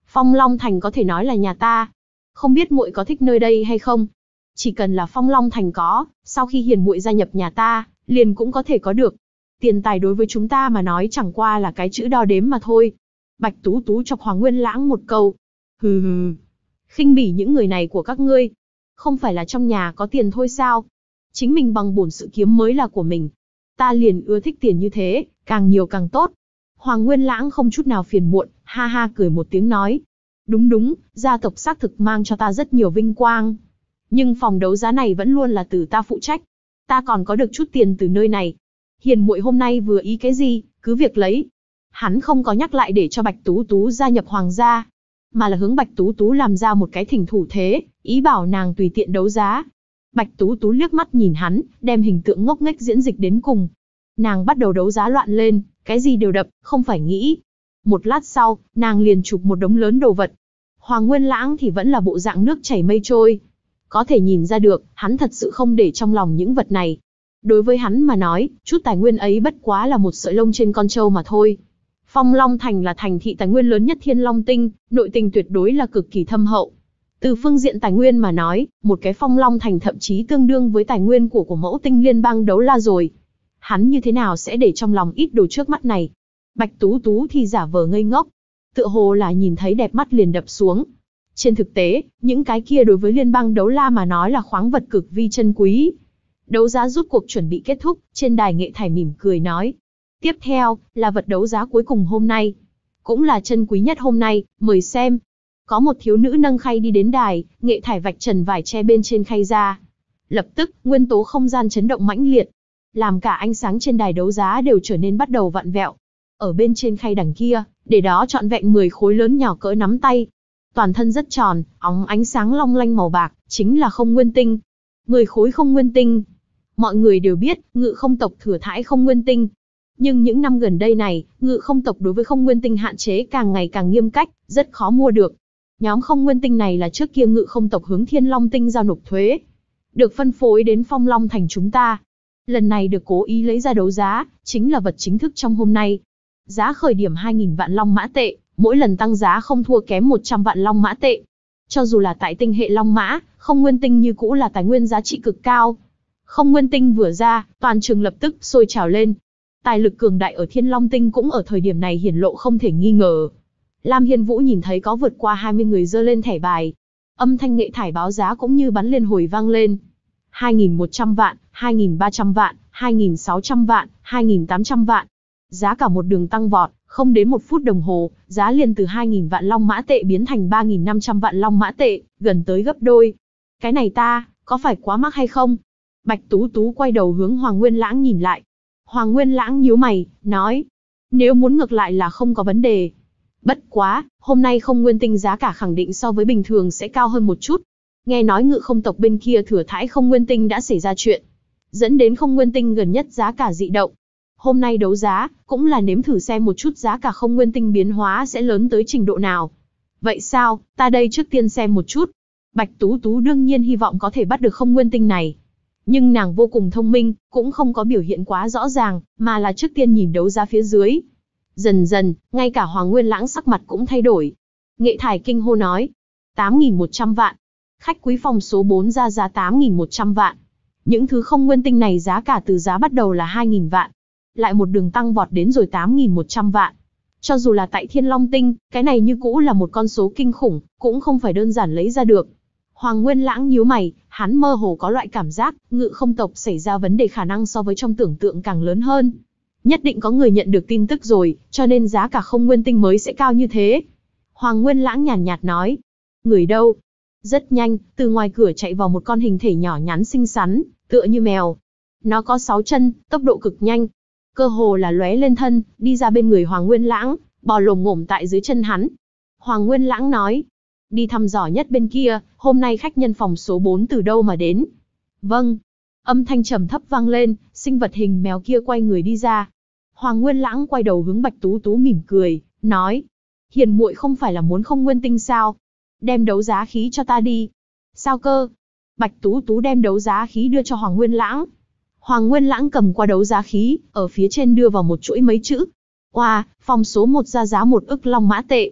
Phong Long Thành có thể nói là nhà ta. Không biết muội có thích nơi đây hay không? Chỉ cần là Phong Long Thành có, sau khi hiền muội gia nhập nhà ta, liền cũng có thể có được. Tiền tài đối với chúng ta mà nói chẳng qua là cái chữ đo đếm mà thôi. Bạch Tú Tú chọc Hoàng Nguyên Lãng một câu. Hừ hừ. Khinh bỉ những người này của các ngươi. Không phải là trong nhà có tiền thôi sao? Chính mình bằng bổn sự kiếm mới là của mình. Ta liền ưa thích tiền như thế, càng nhiều càng tốt. Hoàng Nguyên Lãng không chút nào phiền muộn, ha ha cười một tiếng nói. Đúng đúng, gia tộc xác thực mang cho ta rất nhiều vinh quang. Nhưng phòng đấu giá này vẫn luôn là từ ta phụ trách. Ta còn có được chút tiền từ nơi này. Hiền muội hôm nay vừa ý cái gì, cứ việc lấy. Hắn không có nhắc lại để cho Bạch Tú Tú gia nhập hoàng gia, mà là hướng Bạch Tú Tú làm ra một cái thỉnh thủ thế, ý bảo nàng tùy tiện đấu giá. Bạch Tú Tú liếc mắt nhìn hắn, đem hình tượng ngốc nghếch diễn dịch đến cùng. Nàng bắt đầu đấu giá loạn lên, cái gì đều đập, không phải nghĩ. Một lát sau, nàng liền chụp một đống lớn đồ vật. Hoàng Nguyên Lãng thì vẫn là bộ dạng nước chảy mây trôi. Có thể nhìn ra được, hắn thật sự không để trong lòng những vật này. Đối với hắn mà nói, chút tài nguyên ấy bất quá là một sợi lông trên con trâu mà thôi. Phong Long Thành là thành thị tài nguyên lớn nhất Thiên Long Tinh, nội tình tuyệt đối là cực kỳ thâm hậu. Từ phương diện tài nguyên mà nói, một cái Phong Long Thành thậm chí tương đương với tài nguyên của Mẫu Tinh Liên bang Đấu La rồi. Hắn như thế nào sẽ để trong lòng ít đồ trước mắt này? Bạch Tú Tú thì giả vờ ngây ngốc, tựa hồ là nhìn thấy đẹp mắt liền đập xuống. Trên thực tế, những cái kia đối với Liên bang Đấu La mà nói là khoáng vật cực vi chân quý. Đấu giá rút cuộc chuẩn bị kết thúc, trên đài nghệ thải mỉm cười nói. Tiếp theo, là vật đấu giá cuối cùng hôm nay. Cũng là chân quý nhất hôm nay, mời xem. Có một thiếu nữ nâng khay đi đến đài, nghệ thải vạch trần vải che bên trên khay ra. Lập tức, nguyên tố không gian chấn động mãnh liệt. Làm cả ánh sáng trên đài đấu giá đều trở nên bắt đầu vặn vẹo. Ở bên trên khay đằng kia, để đó trọn vẹn 10 khối lớn nhỏ cỡ nắm tay. Toàn thân rất tròn, óng ánh sáng long lanh màu bạc, chính là không nguyên tinh. 10 khối không nguyên tinh. Mọi người đều biết, Ngự Không tộc thừa thãi không nguyên tinh. Nhưng những năm gần đây này, Ngự Không tộc đối với không nguyên tinh hạn chế càng ngày càng nghiêm cách, rất khó mua được. Nhóm không nguyên tinh này là trước kia Ngự Không tộc hướng Thiên Long Tinh giao nộp thuế, được phân phối đến Phong Long Thành chúng ta. Lần này được cố ý lấy ra đấu giá, chính là vật chính thức trong hôm nay. Giá khởi điểm 2.000 vạn Long Mã tệ, mỗi lần tăng giá không thua kém 100 vạn Long Mã tệ. Cho dù là tại tinh hệ Long Mã, không nguyên tinh như cũ là tài nguyên giá trị cực cao. Không nguyên tinh vừa ra, toàn trường lập tức sôi trào lên. Tài lực cường đại ở Thiên Long Tinh cũng ở thời điểm này hiển lộ không thể nghi ngờ. Lam Hiên Vũ nhìn thấy có vượt qua 20 người giơ lên thẻ bài. Âm thanh nghệ thải báo giá cũng như bắn liên hồi vang lên. 2.100 vạn, 2.300 vạn, 2.600 vạn, 2.800 vạn. Giá cả một đường tăng vọt, không đến 1 phút đồng hồ, giá liền từ 2.000 vạn Long Mã tệ biến thành 3.500 vạn Long Mã tệ, gần tới gấp đôi. Cái này có phải quá mắc hay không? Bạch Tú Tú quay đầu hướng Hoàng Nguyên Lãng nhìn lại. Hoàng Nguyên Lãng nhíu mày, nói. Nếu muốn ngược lại là không có vấn đề. Bất quá, hôm nay không nguyên tinh giá cả khẳng định so với bình thường sẽ cao hơn một chút. Nghe nói Ngự Không tộc bên kia thừa thãi không nguyên tinh đã xảy ra chuyện, dẫn đến không nguyên tinh gần nhất giá cả dị động. Hôm nay đấu giá, cũng là nếm thử xem một chút giá cả không nguyên tinh biến hóa sẽ lớn tới trình độ nào. Vậy sao, ta đây trước tiên xem một chút. Bạch Tú Tú đương nhiên hy vọng có thể bắt được không nguyên tinh này. Nhưng nàng vô cùng thông minh, cũng không có biểu hiện quá rõ ràng, mà là trước tiên nhìn đấu giá phía dưới. Dần dần, ngay cả Hoàng Nguyên Lãng sắc mặt cũng thay đổi. Nghệ thải kinh hô nói. 8.100 vạn. Khách quý phòng số 4 ra giá 8.100 vạn. Những thứ không nguyên tinh này giá cả từ giá bắt đầu là 2.000 vạn. Lại một đường tăng vọt đến rồi 8.100 vạn. Cho dù là tại Thiên Long Tinh, cái này như cũ là một con số kinh khủng, cũng không phải đơn giản lấy ra được. Hoàng Nguyên Lãng nhíu mày, hắn mơ hồ có loại cảm giác, Ngự Không tộc xảy ra vấn đề khả năng so với trong tưởng tượng càng lớn hơn. Nhất định có người nhận được tin tức rồi, cho nên giá cả không nguyên tinh mới sẽ cao như thế. Hoàng Nguyên Lãng nhàn nhạt nói. Người đâu? Rất nhanh, từ ngoài cửa chạy vào một con hình thể nhỏ nhắn xinh xắn, tựa như mèo. Nó có 6 chân, tốc độ cực nhanh. Cơ hồ là lóe lên thân, đi ra bên người Hoàng Nguyên Lãng, bò lồm ngổm tại dưới chân hắn. Hoàng Nguyên Lãng nói. Đi thăm dò nhất bên kia, hôm nay khách nhân phòng số 4 từ đâu mà đến? Vâng. Âm thanh trầm thấp vang lên, sinh vật hình mèo kia quay người đi ra. Hoàng Nguyên Lãng quay đầu hướng Bạch Tú Tú mỉm cười, nói. Hiền muội không phải là muốn không nguyên tinh sao? Đem đấu giá khí cho ta đi. Sao cơ? Bạch Tú Tú đem đấu giá khí đưa cho Hoàng Nguyên Lãng. Hoàng Nguyên Lãng cầm qua đấu giá khí, ở phía trên đưa vào một chuỗi mấy chữ. Oa, phòng số 1 ra giá 1 ức Long Mã tệ.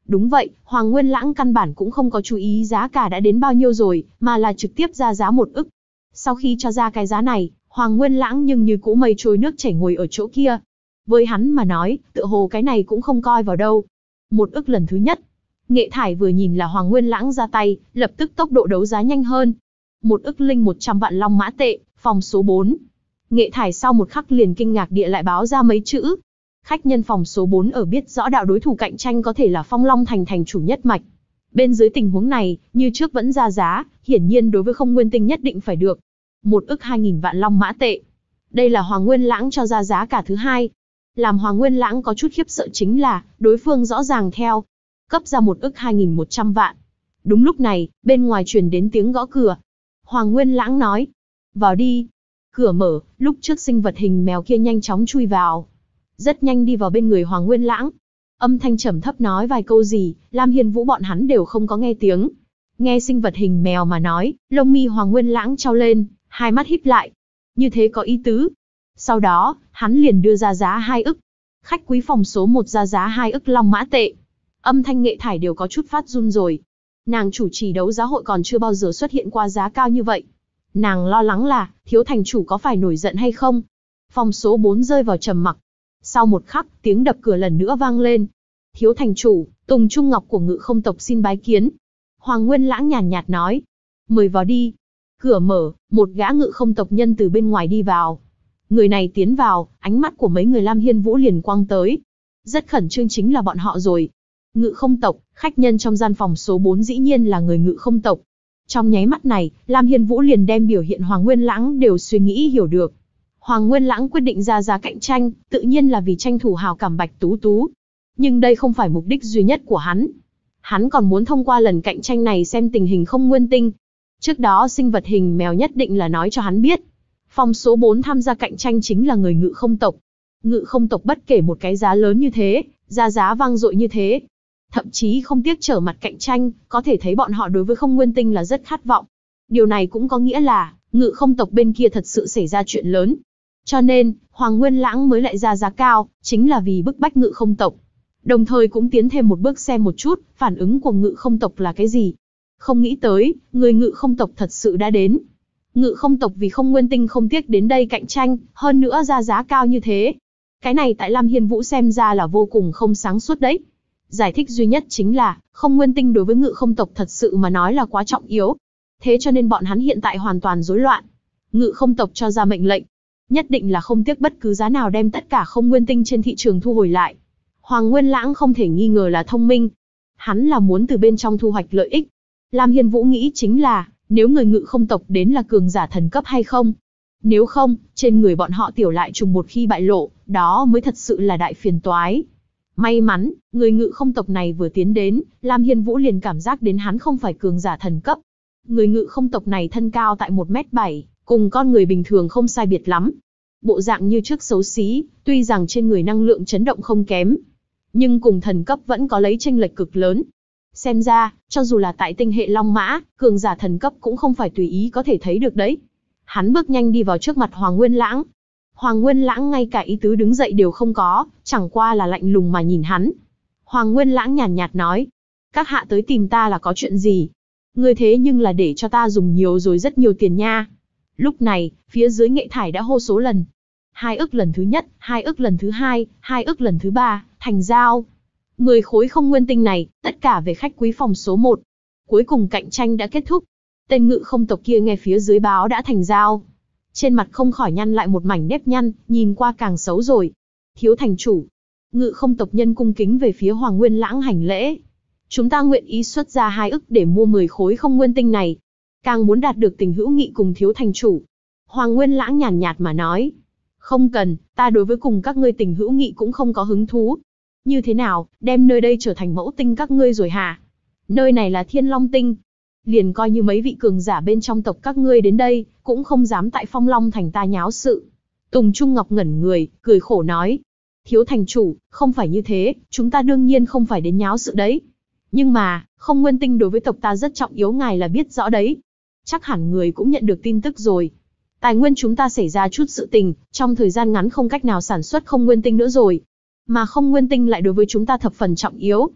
Đúng vậy, Hoàng Nguyên Lãng căn bản cũng không có chú ý giá cả đã đến bao nhiêu rồi, mà là trực tiếp ra giá 1 ức. Sau khi cho ra cái giá này, Hoàng Nguyên Lãng nhưng như cũ mây trôi nước chảy ngồi ở chỗ kia. Với hắn mà nói, tựa hồ cái này cũng không coi vào đâu. 1 ức lần thứ nhất. Nghệ Thải vừa nhìn là Hoàng Nguyên Lãng ra tay, lập tức tốc độ đấu giá nhanh hơn. 1 ức linh 100 vạn long mã tệ, phòng số 4. Nghệ Thải sau một khắc liền kinh ngạc địa lại báo ra mấy chữ. Khách nhân phòng số 4 ở biết rõ đạo đối thủ cạnh tranh có thể là Phong Long Thành thành chủ nhất mạch. Bên dưới tình huống này, như trước vẫn ra giá, hiển nhiên đối với không nguyên tinh nhất định phải được. 1 ức 2.000 vạn long mã tệ. Đây là Hoàng Nguyên Lãng cho ra giá cả thứ hai. Làm Hoàng Nguyên Lãng có chút khiếp sợ chính là, đối phương rõ ràng theo cấp ra 1 ức 2.100 vạn. Đúng lúc này, bên ngoài truyền đến tiếng gõ cửa. Hoàng Nguyên Lãng nói, vào đi. Cửa mở, lúc trước sinh vật hình mèo kia nhanh chóng chui vào. Rất nhanh đi vào bên người Hoàng Nguyên Lãng. Âm thanh trầm thấp nói vài câu gì, Lam Hiên Vũ bọn hắn đều không có nghe tiếng. Nghe sinh vật hình mèo mà nói, lông mi Hoàng Nguyên Lãng trao lên, hai mắt híp lại. Như thế có ý tứ. Sau đó, hắn liền đưa ra giá 2 ức. Khách quý phòng số 1 ra giá 2 ức long mã tệ. Âm thanh Nghệ Thải đều có chút phát run rồi. Nàng chủ trì đấu giá hội còn chưa bao giờ xuất hiện qua giá cao như vậy. Nàng lo lắng là, thiếu thành chủ có phải nổi giận hay không? Phòng số 4 rơi vào trầm mặc. Sau một khắc, tiếng đập cửa lần nữa vang lên. Thiếu thành chủ, Tùng Trung Ngọc của Ngự Không tộc xin bái kiến. Hoàng Nguyên Lãng nhàn nhạt nói. Mời vào đi. Cửa mở, một gã Ngự Không tộc nhân từ bên ngoài đi vào. Người này tiến vào, ánh mắt của mấy người Lam Hiên Vũ liền quang tới. Rất khẩn trương chính là bọn họ rồi. Ngự Không tộc, khách nhân trong gian phòng số 4 dĩ nhiên là người Ngự Không tộc. Trong nháy mắt này, Lam Hiên Vũ liền đem biểu hiện Hoàng Nguyên Lãng đều suy nghĩ hiểu được. Hoàng Nguyên Lãng quyết định ra giá cạnh tranh, tự nhiên là vì tranh thủ hào cảm Bạch Tú Tú. Nhưng đây không phải mục đích duy nhất của hắn. Hắn còn muốn thông qua lần cạnh tranh này xem tình hình không nguyên tinh. Trước đó sinh vật hình mèo nhất định là nói cho hắn biết. Phòng số 4 tham gia cạnh tranh chính là người Ngự Không tộc. Ngự Không tộc bất kể một cái giá lớn như thế, ra giá vang dội như thế. Thậm chí không tiếc trở mặt cạnh tranh, có thể thấy bọn họ đối với không nguyên tinh là rất khát vọng. Điều này cũng có nghĩa là, Ngự Không tộc bên kia thật sự xảy ra chuyện lớn. Cho nên, Hoàng Nguyên Lãng mới lại ra giá cao, chính là vì bức bách Ngự Không tộc. Đồng thời cũng tiến thêm một bước xem một chút, phản ứng của Ngự Không tộc là cái gì. Không nghĩ tới, người Ngự Không tộc thật sự đã đến. Ngự Không tộc vì không nguyên tinh không tiếc đến đây cạnh tranh, hơn nữa ra giá cao như thế. Cái này tại Lam Hiên Vũ xem ra là vô cùng không sáng suốt đấy. Giải thích duy nhất chính là, không nguyên tinh đối với Ngự Không tộc thật sự mà nói là quá trọng yếu. Thế cho nên bọn hắn hiện tại hoàn toàn rối loạn. Ngự Không tộc cho ra mệnh lệnh, nhất định là không tiếc bất cứ giá nào đem tất cả không nguyên tinh trên thị trường thu hồi lại. Hoàng Nguyên Lãng không thể nghi ngờ là thông minh. Hắn là muốn từ bên trong thu hoạch lợi ích. Lam Hiên Vũ nghĩ chính là, nếu người Ngự Không tộc đến là cường giả thần cấp hay không. Nếu không, trên người bọn họ tiểu lại trùng một khi bại lộ, đó mới thật sự là đại phiền toái. May mắn, người Ngự Không tộc này vừa tiến đến, Lam Hiên Vũ liền cảm giác đến hắn không phải cường giả thần cấp. Người Ngự Không tộc này thân cao tại 1m7, cùng con người bình thường không sai biệt lắm. Bộ dạng như trước xấu xí, tuy rằng trên người năng lượng chấn động không kém, nhưng cùng thần cấp vẫn có lấy chênh lệch cực lớn. Xem ra, cho dù là tại tinh hệ Long Mã, cường giả thần cấp cũng không phải tùy ý có thể thấy được đấy. Hắn bước nhanh đi vào trước mặt Hoàng Nguyên Lãng. Hoàng Nguyên Lãng ngay cả ý tứ đứng dậy đều không có, chẳng qua là lạnh lùng mà nhìn hắn. Hoàng Nguyên Lãng nhàn nhạt nói, các hạ tới tìm ta là có chuyện gì? Ngươi thế nhưng là để cho ta dùng nhiều rồi rất nhiều tiền nha. Lúc này, phía dưới Nghệ Thải đã hô số lần. 2 ức lần thứ nhất, 2 ức lần thứ hai, 2 ức lần thứ ba, thành giao. 10 khối không nguyên tinh này, tất cả về khách quý phòng số 1. Cuối cùng cạnh tranh đã kết thúc. Tên Ngự Không tộc kia nghe phía dưới báo đã thành giao. Trên mặt không khỏi nhăn lại một mảnh nếp nhăn, nhìn qua càng xấu rồi. Thiếu thành chủ. Ngự Không tộc nhân cung kính về phía Hoàng Nguyên Lãng hành lễ. Chúng ta nguyện ý xuất ra 2 ức để mua 10 khối không nguyên tinh này. Càng muốn đạt được tình hữu nghị cùng thiếu thành chủ. Hoàng Nguyên Lãng nhàn nhạt mà nói. Không cần, ta đối với cùng các ngươi tình hữu nghị cũng không có hứng thú. Như thế nào, đem nơi đây trở thành mẫu tinh các ngươi rồi hả? Nơi này là Thiên Long Tinh. Liền coi như mấy vị cường giả bên trong tộc các ngươi đến đây, cũng không dám tại Phong Long thành ta nháo sự. Tùng Trung Ngọc ngẩn người, cười khổ nói. Thiếu thành chủ, không phải như thế, chúng ta đương nhiên không phải đến nháo sự đấy. Nhưng mà, không nguyên tinh đối với tộc ta rất trọng yếu, ngài là biết rõ đấy. Chắc hẳn người cũng nhận được tin tức rồi. Tài nguyên chúng ta xảy ra chút sự tình, trong thời gian ngắn không cách nào sản xuất không nguyên tinh nữa rồi. Mà không nguyên tinh lại đối với chúng ta thập phần trọng yếu.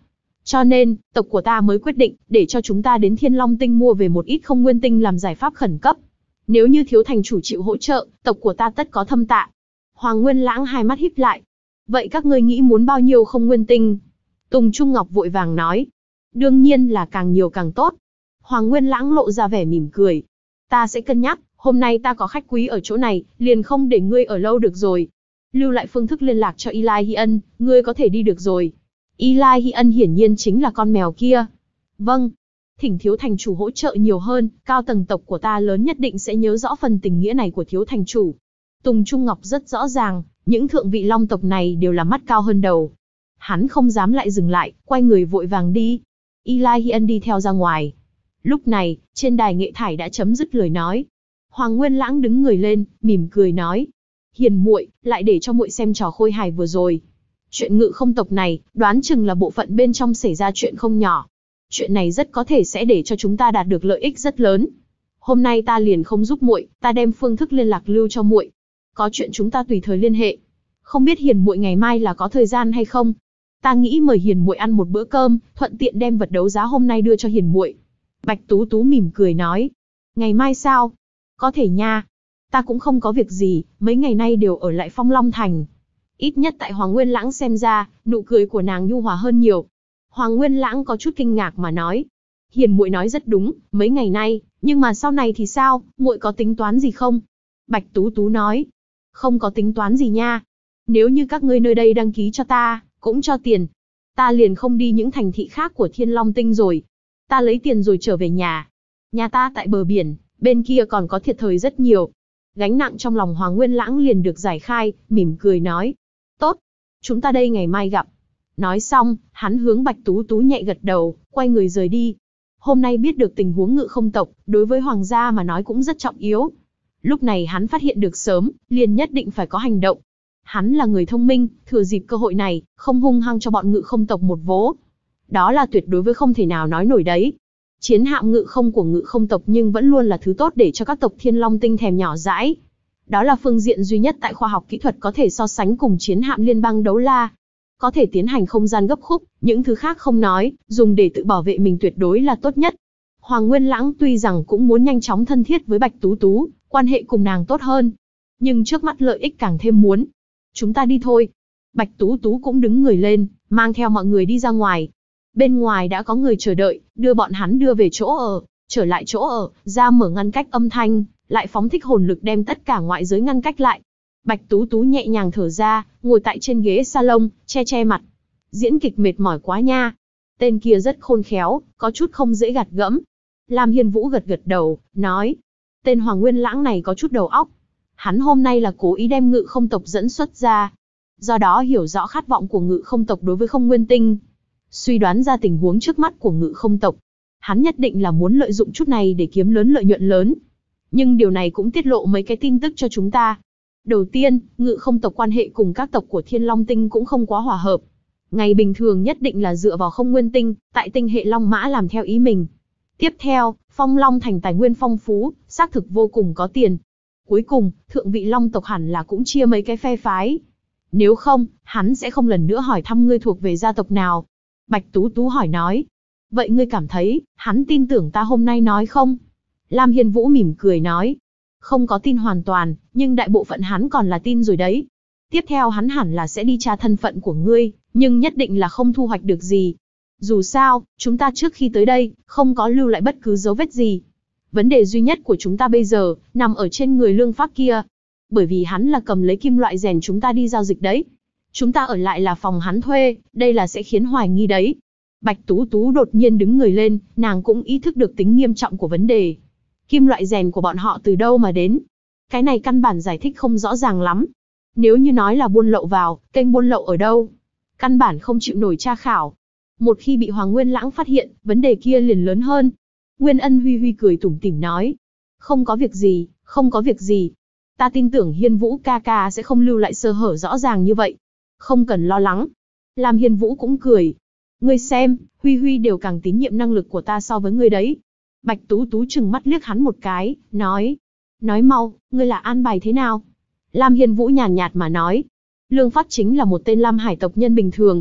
Cho nên, tộc của ta mới quyết định, để cho chúng ta đến Thiên Long Tinh mua về một ít không nguyên tinh làm giải pháp khẩn cấp. Nếu như thiếu thành chủ chịu hỗ trợ, tộc của ta tất có thâm tạ. Hoàng Nguyên Lãng hai mắt híp lại. Vậy các ngươi nghĩ muốn bao nhiêu không nguyên tinh? Tùng Trung Ngọc vội vàng nói. Đương nhiên là càng nhiều càng tốt. Hoàng Nguyên Lãng lộ ra vẻ mỉm cười. Ta sẽ cân nhắc, hôm nay ta có khách quý ở chỗ này, liền không để ngươi ở lâu được rồi. Lưu lại phương thức liên lạc cho Eli Hi Ân, ngươi có thể đi được rồi. Eli Hi Ân hiển nhiên chính là con mèo kia. Vâng. Thỉnh thiếu thành chủ hỗ trợ nhiều hơn, cao tầng tộc của ta lớn nhất định sẽ nhớ rõ phần tình nghĩa này của thiếu thành chủ. Tùng Trung Ngọc rất rõ ràng, những thượng vị long tộc này đều là mắt cao hơn đầu. Hắn không dám lại dừng lại, quay người vội vàng đi. Eli Hi Ân đi theo ra ngoài. Lúc này, trên đài nghệ thải đã chấm dứt lời nói. Hoàng Nguyên Lãng đứng người lên, mỉm cười nói. Hiền muội, lại để cho muội xem trò khôi hài vừa rồi. Chuyện Ngự Không tộc này, đoán chừng là bộ phận bên trong xảy ra chuyện không nhỏ. Chuyện này rất có thể sẽ để cho chúng ta đạt được lợi ích rất lớn. Hôm nay ta liền không giúp muội, ta đem phương thức liên lạc lưu cho muội. Có chuyện chúng ta tùy thời liên hệ. Không biết hiền muội ngày mai là có thời gian hay không? Ta nghĩ mời hiền muội ăn một bữa cơm, thuận tiện đem vật đấu giá hôm nay đưa cho hiền muội. Bạch Tú Tú mỉm cười nói. Ngày mai sao? Có thể nha. Ta cũng không có việc gì, mấy ngày nay đều ở lại Phong Long Thành. Ít nhất tại Hoàng Nguyên Lãng xem ra, nụ cười của nàng nhu hòa hơn nhiều. Hoàng Nguyên Lãng có chút kinh ngạc mà nói. Hiền muội nói rất đúng, mấy ngày nay, nhưng mà sau này thì sao, muội có tính toán gì không? Bạch Tú Tú nói. Không có tính toán gì nha. Nếu như các ngươi nơi đây đăng ký cho ta, cũng cho tiền. Ta liền không đi những thành thị khác của Thiên Long Tinh rồi. Ta lấy tiền rồi trở về nhà. Nhà ta tại bờ biển, bên kia còn có thiệt thòi rất nhiều. Gánh nặng trong lòng Hoàng Nguyên Lãng liền được giải khai, mỉm cười nói. Tốt, chúng ta đây ngày mai gặp. Nói xong, hắn hướng Bạch Tú Tú nhẹ gật đầu, quay người rời đi. Hôm nay biết được tình huống Ngự Không tộc, đối với Hoàng gia mà nói cũng rất trọng yếu. Lúc này hắn phát hiện được sớm, liền nhất định phải có hành động. Hắn là người thông minh, thừa dịp cơ hội này, không hung hăng cho bọn Ngự Không tộc một vố. Đó là tuyệt đối với không thể nào nói nổi đấy. Chiến hạm ngự không của Ngự Không tộc nhưng vẫn luôn là thứ tốt để cho các tộc Thiên Long Tinh thèm nhỏ dãi. Đó là phương diện duy nhất tại khoa học kỹ thuật có thể so sánh cùng chiến hạm liên bang Đấu La. Có thể tiến hành không gian gấp khúc, những thứ khác không nói, dùng để tự bảo vệ mình tuyệt đối là tốt nhất. Hoàng Nguyên Lãng tuy rằng cũng muốn nhanh chóng thân thiết với Bạch Tú Tú, quan hệ cùng nàng tốt hơn. Nhưng trước mắt lợi ích càng thêm muốn. Chúng ta đi thôi. Bạch Tú Tú cũng đứng người lên, mang theo mọi người đi ra ngoài. Bên ngoài đã có người chờ đợi, đưa bọn hắn đưa về chỗ ở, trở lại chỗ ở, ra mở ngăn cách âm thanh, lại phóng thích hồn lực đem tất cả ngoại giới ngăn cách lại. Bạch Tú Tú nhẹ nhàng thở ra, ngồi tại trên ghế salon, che che mặt. Diễn kịch mệt mỏi quá nha. Tên kia rất khôn khéo, có chút không dễ gạt gẫm. Lam Hiên Vũ gật gật đầu, nói. Tên Hoàng Nguyên Lãng này có chút đầu óc. Hắn hôm nay là cố ý đem Ngự Không tộc dẫn xuất ra. Do đó hiểu rõ khát vọng của Ngự Không tộc đối với không nguyên tinh. Suy đoán ra tình huống trước mắt của Ngự Không tộc. Hắn nhất định là muốn lợi dụng chút này để kiếm lớn lợi nhuận lớn. Nhưng điều này cũng tiết lộ mấy cái tin tức cho chúng ta. Đầu tiên, Ngự Không tộc quan hệ cùng các tộc của Thiên Long Tinh cũng không quá hòa hợp. Ngày bình thường nhất định là dựa vào không nguyên tinh, tại tinh hệ Long Mã làm theo ý mình. Tiếp theo, Phong Long Thành tài nguyên phong phú, xác thực vô cùng có tiền. Cuối cùng, thượng vị Long tộc hẳn là cũng chia mấy cái phe phái. Nếu không, hắn sẽ không lần nữa hỏi thăm ngươi thuộc về gia tộc nào. Bạch Tú Tú hỏi nói. Vậy ngươi cảm thấy, hắn tin tưởng ta hôm nay nói không? Lam Hiên Vũ mỉm cười nói. Không có tin hoàn toàn, nhưng đại bộ phận hắn còn là tin rồi đấy. Tiếp theo hắn hẳn là sẽ đi tra thân phận của ngươi, nhưng nhất định là không thu hoạch được gì. Dù sao, chúng ta trước khi tới đây, không có lưu lại bất cứ dấu vết gì. Vấn đề duy nhất của chúng ta bây giờ, nằm ở trên người Lương Phác kia. Bởi vì hắn là cầm lấy kim loại rèn chúng ta đi giao dịch đấy. Chúng ta ở lại là phòng hắn thuê, đây là sẽ khiến hoài nghi đấy. Bạch Tú Tú đột nhiên đứng người lên, nàng cũng ý thức được tính nghiêm trọng của vấn đề. Kim loại rèn của bọn họ từ đâu mà đến? Cái này căn bản giải thích không rõ ràng lắm. Nếu như nói là buôn lậu vào, kênh buôn lậu ở đâu? Căn bản không chịu nổi tra khảo. Một khi bị Hoàng Nguyên Lãng phát hiện, vấn đề kia liền lớn hơn. Nguyên Ân Huy Huy cười tủm tỉm nói. Không có việc gì, không có việc gì. Ta tin tưởng Hiên Vũ ca ca sẽ không lưu lại sơ hở rõ ràng như vậy. Không cần lo lắng. Lam Hiên Vũ cũng cười. Ngươi xem, Huy Huy đều càng tín nhiệm năng lực của ta so với ngươi đấy. Bạch Tú Tú chừng mắt liếc hắn một cái, nói. Nói mau, ngươi là an bài thế nào? Lam Hiên Vũ nhàn nhạt mà nói. Lương Phác chính là một tên Lam Hải tộc nhân bình thường.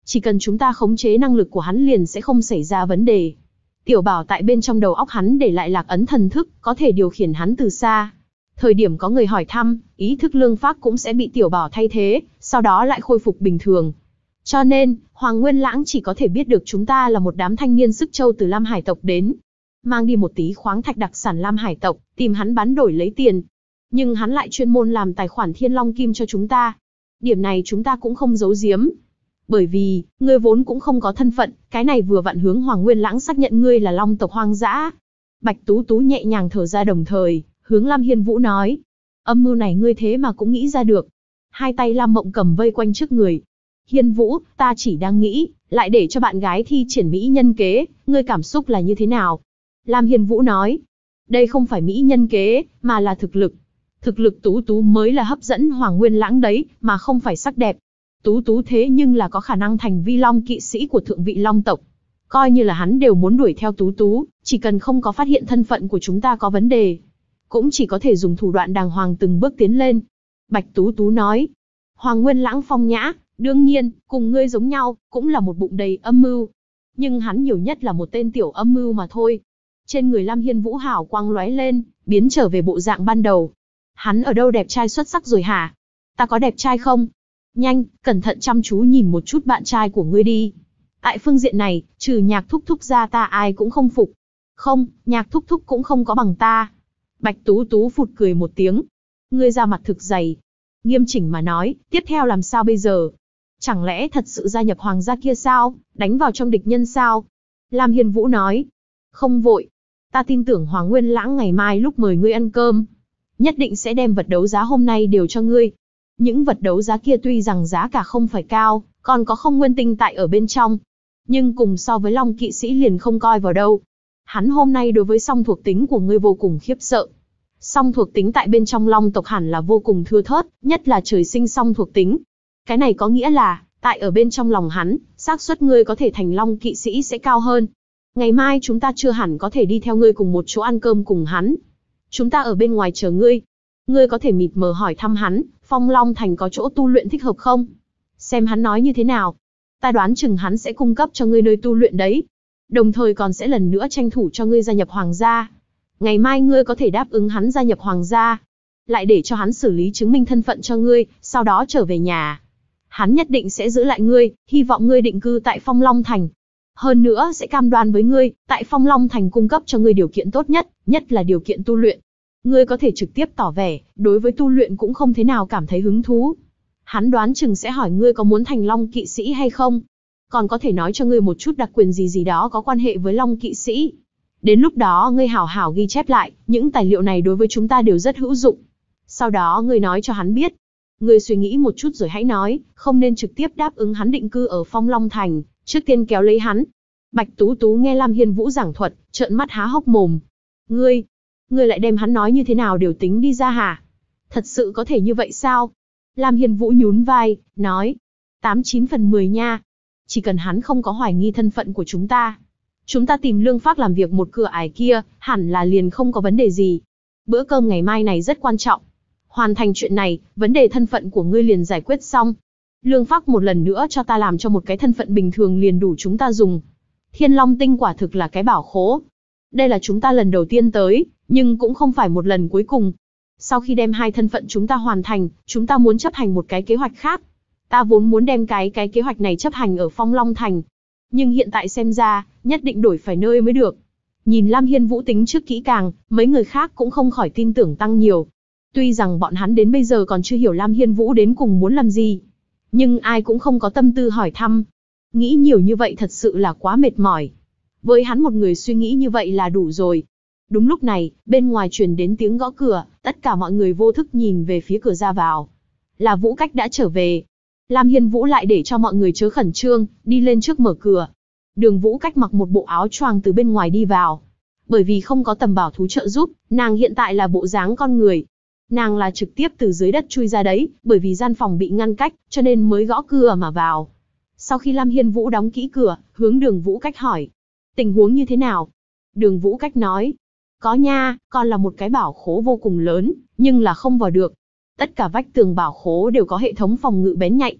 Chỉ cần chúng ta khống chế năng lực của hắn liền sẽ không xảy ra vấn đề. Tiểu Bảo tại bên trong đầu óc hắn để lại lạc ấn thần thức, có thể điều khiển hắn từ xa. Thời điểm có người hỏi thăm, ý thức Lương Phác cũng sẽ bị Tiểu Bảo thay thế, sau đó lại khôi phục bình thường. Cho nên, Hoàng Nguyên Lãng chỉ có thể biết được chúng ta là một đám thanh niên sức châu từ Lam Hải tộc đến. Mang đi một tí khoáng thạch đặc sản Lam Hải tộc, tìm hắn bán đổi lấy tiền. Nhưng hắn lại chuyên môn làm tài khoản Thiên Long Kim cho chúng ta. Điểm này chúng ta cũng không giấu giếm. Bởi vì, ngươi vốn cũng không có thân phận, cái này vừa vặn hướng Hoàng Nguyên Lãng xác nhận ngươi là Long tộc hoang dã. Bạch Tú Tú nhẹ nhàng thở ra đồng thời, hướng Lam Hiên Vũ nói. Âm mưu này ngươi thế mà cũng nghĩ ra được. Hai tay Lam Mộng cầm vây quanh trước người. Hiên Vũ, ta chỉ đang nghĩ, lại để cho bạn gái thi triển mỹ nhân kế, ngươi cảm xúc là như thế nào? Lam Hiên Vũ nói. Đây không phải mỹ nhân kế, mà là thực lực. Thực lực Tú Tú mới là hấp dẫn Hoàng Nguyên Lãng đấy, mà không phải sắc đẹp. Tú Tú thế nhưng là có khả năng thành vi long kỵ sĩ của thượng vị long tộc. Coi như là hắn đều muốn đuổi theo Tú Tú, chỉ cần không có phát hiện thân phận của chúng ta có vấn đề. Cũng chỉ có thể dùng thủ đoạn đàng hoàng từng bước tiến lên. Bạch Tú Tú nói. Hoàng Nguyên Lãng phong nhã, đương nhiên, cùng ngươi giống nhau, cũng là một bụng đầy âm mưu. Nhưng hắn nhiều nhất là một tên tiểu âm mưu mà thôi. Trên người Lam Hiên Vũ hào quang lóe lên, biến trở về bộ dạng ban đầu. Hắn ở đâu đẹp trai xuất sắc rồi hả? Ta có đẹp trai không? Nhanh, cẩn thận chăm chú nhìn một chút bạn trai của ngươi đi. Tại phương diện này, trừ Nhạc Thúc Thúc ra ta ai cũng không phục. Không, Nhạc Thúc Thúc cũng không có bằng ta. Bạch Tú Tú phụt cười một tiếng. Ngươi ra mặt thực dày. Nghiêm chỉnh mà nói, tiếp theo làm sao bây giờ? Chẳng lẽ thật sự gia nhập hoàng gia kia sao? Đánh vào trong địch nhân sao? Lam Hiên Vũ nói. Không vội. Ta tin tưởng Hoàng Nguyên Lãng ngày mai lúc mời ngươi ăn cơm, nhất định sẽ đem vật đấu giá hôm nay đều cho ngươi. Những vật đấu giá kia tuy rằng giá cả không phải cao, còn có không nguyên tinh tại ở bên trong. Nhưng cùng so với Long kỵ sĩ liền không coi vào đâu. Hắn hôm nay đối với song thuộc tính của ngươi vô cùng khiếp sợ. Song thuộc tính tại bên trong Long tộc hẳn là vô cùng thưa thớt, nhất là trời sinh song thuộc tính. Cái này có nghĩa là, tại ở bên trong lòng hắn, xác suất ngươi có thể thành Long kỵ sĩ sẽ cao hơn. Ngày mai chúng ta chưa hẳn có thể đi theo ngươi cùng một chỗ ăn cơm cùng hắn. Chúng ta ở bên ngoài chờ ngươi. Ngươi có thể mịt mờ hỏi thăm hắn, Phong Long Thành có chỗ tu luyện thích hợp không? Xem hắn nói như thế nào. Ta đoán chừng hắn sẽ cung cấp cho ngươi nơi tu luyện đấy. Đồng thời còn sẽ lần nữa tranh thủ cho ngươi gia nhập hoàng gia. Ngày mai ngươi có thể đáp ứng hắn gia nhập hoàng gia. Lại để cho hắn xử lý chứng minh thân phận cho ngươi, sau đó trở về nhà. Hắn nhất định sẽ giữ lại ngươi, hy vọng ngươi định cư tại Phong Long Thành. Hơn nữa sẽ cam đoan với ngươi, tại Phong Long Thành cung cấp cho ngươi điều kiện tốt nhất, nhất là điều kiện tu luyện. Ngươi có thể trực tiếp tỏ vẻ, đối với tu luyện cũng không thế nào cảm thấy hứng thú. Hắn đoán chừng sẽ hỏi ngươi có muốn thành Long kỵ sĩ hay không. Còn có thể nói cho ngươi một chút đặc quyền gì gì đó có quan hệ với Long kỵ sĩ. Đến lúc đó ngươi hảo hảo ghi chép lại, những tài liệu này đối với chúng ta đều rất hữu dụng. Sau đó ngươi nói cho hắn biết. Ngươi suy nghĩ một chút rồi hãy nói, không nên trực tiếp đáp ứng hắn định cư ở Phong Long Thành, trước tiên kéo lấy hắn. Bạch Tú Tú nghe Lam Hiên Vũ giảng thuật, trợn mắt há hốc mồm. Ngươi lại đem hắn nói như thế nào đều tính đi ra hả? Thật sự có thể như vậy sao? Lam Hiên Vũ nhún vai, nói. 89 phần 10 nha. Chỉ cần hắn không có hoài nghi thân phận của chúng ta tìm Lương Phác làm việc một cửa ải kia, hẳn là liền không có vấn đề gì. Bữa cơm ngày mai này rất quan trọng. Hoàn thành chuyện này, vấn đề thân phận của ngươi liền giải quyết xong. Lương Phác một lần nữa cho ta làm cho một cái thân phận bình thường liền đủ chúng ta dùng. Thiên Long tinh quả thực là cái bảo khố. Đây là chúng ta lần đầu tiên tới, nhưng cũng không phải một lần cuối cùng. Sau khi đem hai thân phận chúng ta hoàn thành, chúng ta muốn chấp hành một cái kế hoạch khác. Ta vốn muốn đem cái kế hoạch này chấp hành ở Phong Long Thành. Nhưng hiện tại xem ra, nhất định đổi phải nơi mới được. Nhìn Lam Hiên Vũ tính trước kỹ càng, mấy người khác cũng không khỏi tin tưởng tăng nhiều. Tuy rằng bọn hắn đến bây giờ còn chưa hiểu Lam Hiên Vũ đến cùng muốn làm gì, nhưng ai cũng không có tâm tư hỏi thăm. Nghĩ nhiều như vậy thật sự là quá mệt mỏi. Với hắn một người suy nghĩ như vậy là đủ rồi. Đúng lúc này, bên ngoài truyền đến tiếng gõ cửa, tất cả mọi người vô thức nhìn về phía cửa ra vào. Là Vũ Cách đã trở về. Lam Hiên Vũ lại để cho mọi người chớ khẩn trương, đi lên trước mở cửa. Đường Vũ Cách mặc một bộ áo choàng từ bên ngoài đi vào. Bởi vì không có tầm bảo thú trợ giúp, nàng hiện tại là bộ dáng con người. Nàng là trực tiếp từ dưới đất chui ra đấy, bởi vì gian phòng bị ngăn cách, cho nên mới gõ cửa mà vào. Sau khi Lam Hiên Vũ đóng kỹ cửa, hướng Đường Vũ Cách hỏi. Tình huống như thế nào? Đường Vũ Cách nói. Có nha, còn là một cái bảo khố vô cùng lớn, nhưng là không vào được. Tất cả vách tường bảo khố đều có hệ thống phòng ngự bén nhạy.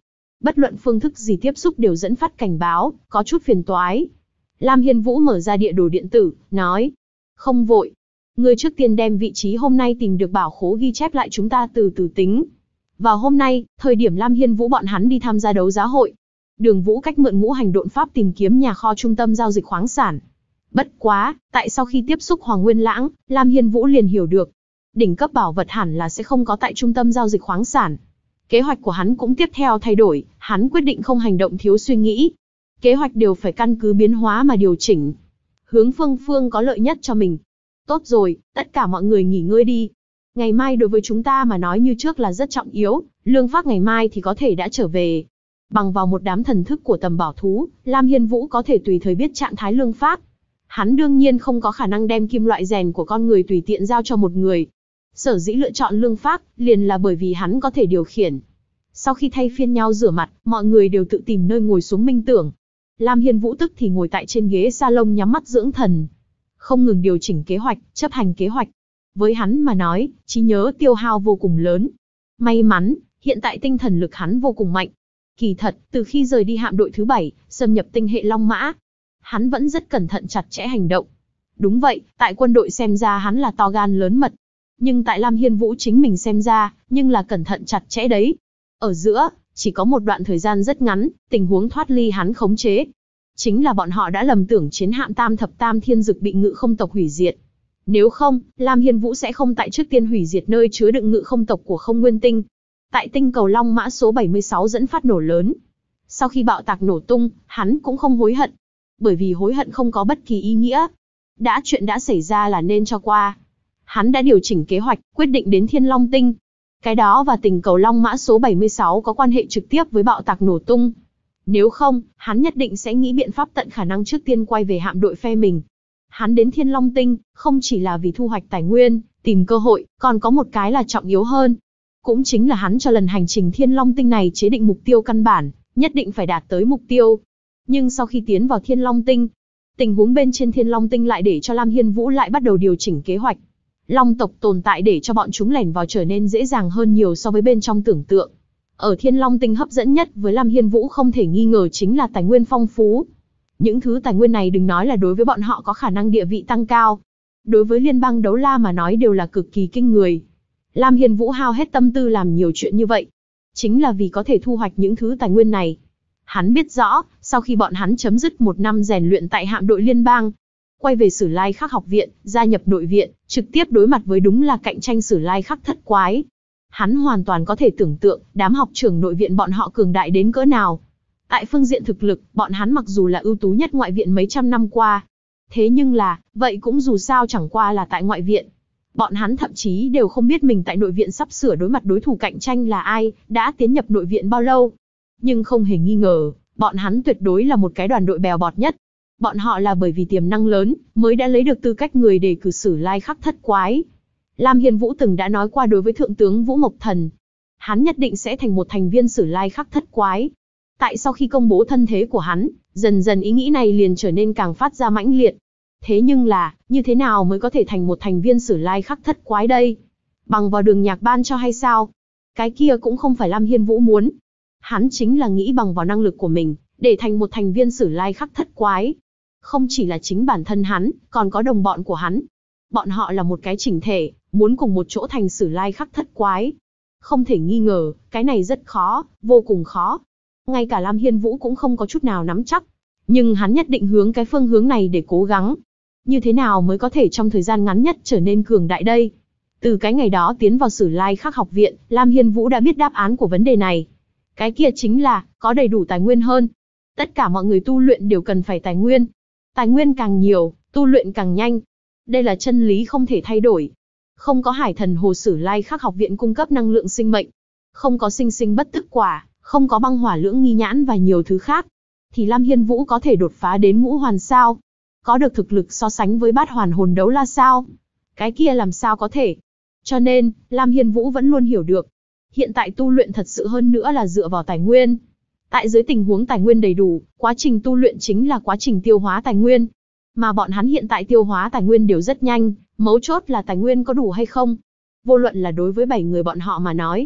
Bất luận phương thức gì tiếp xúc đều dẫn phát cảnh báo, có chút phiền toái. Lam Hiên Vũ mở ra địa đồ điện tử, nói. Không vội. Ngươi trước tiên đem vị trí hôm nay tìm được bảo khố ghi chép lại, chúng ta từ từ tính. Vào hôm nay, thời điểm Lam Hiên Vũ bọn hắn đi tham gia đấu giá hội, Đường Vũ cách mượn ngũ hành độn pháp tìm kiếm nhà kho trung tâm giao dịch khoáng sản. Bất quá, tại sau khi tiếp xúc Hoàng Nguyên Lãng, Lam Hiên Vũ liền hiểu được. Đỉnh cấp bảo vật hẳn là sẽ không có tại trung tâm giao dịch khoáng sản. Kế hoạch của hắn cũng tiếp theo thay đổi, hắn quyết định không hành động thiếu suy nghĩ. Kế hoạch đều phải căn cứ biến hóa mà điều chỉnh. Hướng phương có lợi nhất cho mình. Tốt rồi, tất cả mọi người nghỉ ngơi đi. Ngày mai đối với chúng ta mà nói như trước là rất trọng yếu, Lương Phác ngày mai thì có thể đã trở về. Bằng vào một đám thần thức của tầm bảo thú, Lam Hiên Vũ có thể tùy thời biết trạng thái Lương Phác. Hắn đương nhiên không có khả năng đem kim loại rèn của con người tùy tiện giao cho một người. Sở dĩ lựa chọn Lương Phác, liền là bởi vì hắn có thể điều khiển. Sau khi thay phiên nhau rửa mặt, mọi người đều tự tìm nơi ngồi xuống minh tưởng. Lam Hiên Vũ tức thì ngồi tại trên ghế salon nhắm mắt dưỡng thần. Không ngừng điều chỉnh kế hoạch, chấp hành kế hoạch. Với hắn mà nói, trí nhớ tiêu hao vô cùng lớn. May mắn, hiện tại tinh thần lực hắn vô cùng mạnh. Kỳ thật, từ khi rời đi hạm đội thứ 7, xâm nhập tinh hệ Long Mã, hắn vẫn rất cẩn thận chặt chẽ hành động. Đúng vậy, tại quân đội xem ra hắn là to gan lớn mật. Nhưng tại Lam Hiên Vũ chính mình xem ra, nhưng là cẩn thận chặt chẽ đấy. Ở giữa, chỉ có một đoạn thời gian rất ngắn, tình huống thoát ly hắn khống chế. Chính là bọn họ đã lầm tưởng chiến hạm Tam Thập Tam Thiên Dực bị Ngự Không tộc hủy diệt. Nếu không, Lam Hiên Vũ sẽ không tại trước tiên hủy diệt nơi chứa đựng Ngự Không tộc của Không Nguyên Tinh. Tại tinh cầu Long Mã số 76 dẫn phát nổ lớn. Sau khi bạo tạc nổ tung, hắn cũng không hối hận. Bởi vì hối hận không có bất kỳ ý nghĩa. Chuyện đã xảy ra là nên cho qua. Hắn đã điều chỉnh kế hoạch, quyết định đến Thiên Long Tinh. Cái đó và tinh cầu Long Mã số 76 có quan hệ trực tiếp với bạo tạc nổ tung. Nếu không, hắn nhất định sẽ nghĩ biện pháp tận khả năng trước tiên quay về hạm đội phe mình. Hắn đến Thiên Long Tinh, không chỉ là vì thu hoạch tài nguyên, tìm cơ hội, còn có một cái là trọng yếu hơn. Cũng chính là hắn cho lần hành trình Thiên Long Tinh này chế định mục tiêu căn bản, nhất định phải đạt tới mục tiêu. Nhưng sau khi tiến vào Thiên Long Tinh, tình huống bên trên Thiên Long Tinh lại để cho Lam Hiên Vũ lại bắt đầu điều chỉnh kế hoạch. Long tộc tồn tại để cho bọn chúng lẻn vào trở nên dễ dàng hơn nhiều so với bên trong tưởng tượng. Ở Thiên Long Tinh hấp dẫn nhất với Lam Hiên Vũ không thể nghi ngờ chính là tài nguyên phong phú. Những thứ tài nguyên này đừng nói là đối với bọn họ có khả năng địa vị tăng cao. Đối với liên bang Đấu La mà nói đều là cực kỳ kinh người. Lam Hiên Vũ hao hết tâm tư làm nhiều chuyện như vậy. Chính là vì có thể thu hoạch những thứ tài nguyên này. Hắn biết rõ, sau khi bọn hắn chấm dứt 1 năm rèn luyện tại hạm đội liên bang, quay về Sử Lai Khắc học viện, gia nhập nội viện, trực tiếp đối mặt với đúng là cạnh tranh Sử Lai Khắc thất quái. Hắn hoàn toàn có thể tưởng tượng, đám học trưởng nội viện bọn họ cường đại đến cỡ nào. Tại phương diện thực lực, bọn hắn mặc dù là ưu tú nhất ngoại viện mấy trăm năm qua. Thế nhưng là, vậy cũng dù sao chẳng qua là tại ngoại viện. Bọn hắn thậm chí đều không biết mình tại nội viện sắp sửa đối mặt đối thủ cạnh tranh là ai, đã tiến nhập nội viện bao lâu. Nhưng không hề nghi ngờ, bọn hắn tuyệt đối là một cái đoàn đội bèo bọt nhất. Bọn họ là bởi vì tiềm năng lớn, mới đã lấy được tư cách người đề cử Sử Lai Khắc thất quái. Lam Hiên Vũ từng đã nói qua đối với Thượng tướng Vũ Mộc Thần. Hắn nhất định sẽ thành một thành viên Sử Lai Khắc thất quái. Tại sau khi công bố thân thế của hắn, dần dần ý nghĩ này liền trở nên càng phát ra mãnh liệt. Thế nhưng là, như thế nào mới có thể thành một thành viên Sử Lai Khắc thất quái đây? Bằng vào Đường Nhạc ban cho hay sao? Cái kia cũng không phải Lam Hiên Vũ muốn. Hắn chính là nghĩ bằng vào năng lực của mình, để thành một thành viên Sử Lai Khắc thất quái. Không chỉ là chính bản thân hắn, còn có đồng bọn của hắn. Bọn họ là một cái chỉnh thể, muốn cùng một chỗ thành Sử Lai Khắc thất quái. Không thể nghi ngờ, cái này rất khó, vô cùng khó. Ngay cả Lam Hiên Vũ cũng không có chút nào nắm chắc. Nhưng hắn nhất định hướng cái phương hướng này để cố gắng. Như thế nào mới có thể trong thời gian ngắn nhất trở nên cường đại đây? Từ cái ngày đó tiến vào Sử Lai Khắc học viện, Lam Hiên Vũ đã biết đáp án của vấn đề này. Cái kia chính là, có đầy đủ tài nguyên hơn. Tất cả mọi người tu luyện đều cần phải tài nguyên. Tài nguyên càng nhiều, tu luyện càng nhanh. Đây là chân lý không thể thay đổi. Không có Hải Thần Hồ Sử Lai Khắc học viện cung cấp năng lượng sinh mệnh, không có sinh sinh bất tức quả, không có băng hỏa lưỡng nghi nhãn và nhiều thứ khác, thì Lam Hiên Vũ có thể đột phá đến ngũ hoàn sao? Có được thực lực so sánh với bát hoàn hồn đấu la sao? Cái kia làm sao có thể? Cho nên, Lam Hiên Vũ vẫn luôn hiểu được. Hiện tại tu luyện thật sự hơn nữa là dựa vào tài nguyên. Tại dưới tình huống tài nguyên đầy đủ, quá trình tu luyện chính là quá trình tiêu hóa tài nguyên. Mà bọn hắn hiện tại tiêu hóa tài nguyên đều rất nhanh, mấu chốt là tài nguyên có đủ hay không. Vô luận là đối với 7 người bọn họ mà nói,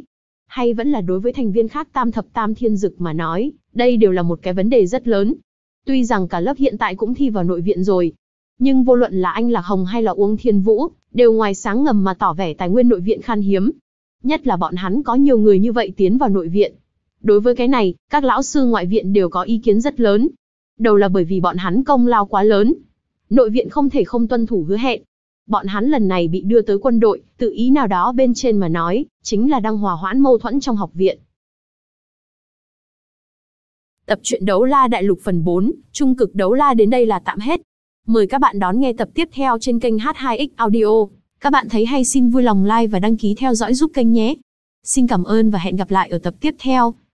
hay vẫn là đối với thành viên khác tam thập tam thiên dực mà nói, đây đều là một cái vấn đề rất lớn. Tuy rằng cả lớp hiện tại cũng thi vào nội viện rồi, nhưng vô luận là anh Lạc Hồng hay là Uông Thiên Vũ, đều ngoài sáng ngầm mà tỏ vẻ tài nguyên nội viện khan hiếm. Nhất là bọn hắn có nhiều người như vậy tiến vào nội viện. Đối với cái này, các lão sư ngoại viện đều có ý kiến rất lớn. Đầu là bởi vì bọn hắn công lao quá lớn. Nội viện không thể không tuân thủ hứa hẹn. Bọn hắn lần này bị đưa tới quân đội, tự ý nào đó bên trên mà nói, chính là đang hòa hoãn mâu thuẫn trong học viện. Tập truyện Đấu La Đại Lục phần 4, Trung cực Đấu La đến đây là tạm hết. Mời các bạn đón nghe tập tiếp theo trên kênh H2X Audio. Các bạn thấy hay xin vui lòng like và đăng ký theo dõi giúp kênh nhé. Xin cảm ơn và hẹn gặp lại ở tập tiếp theo.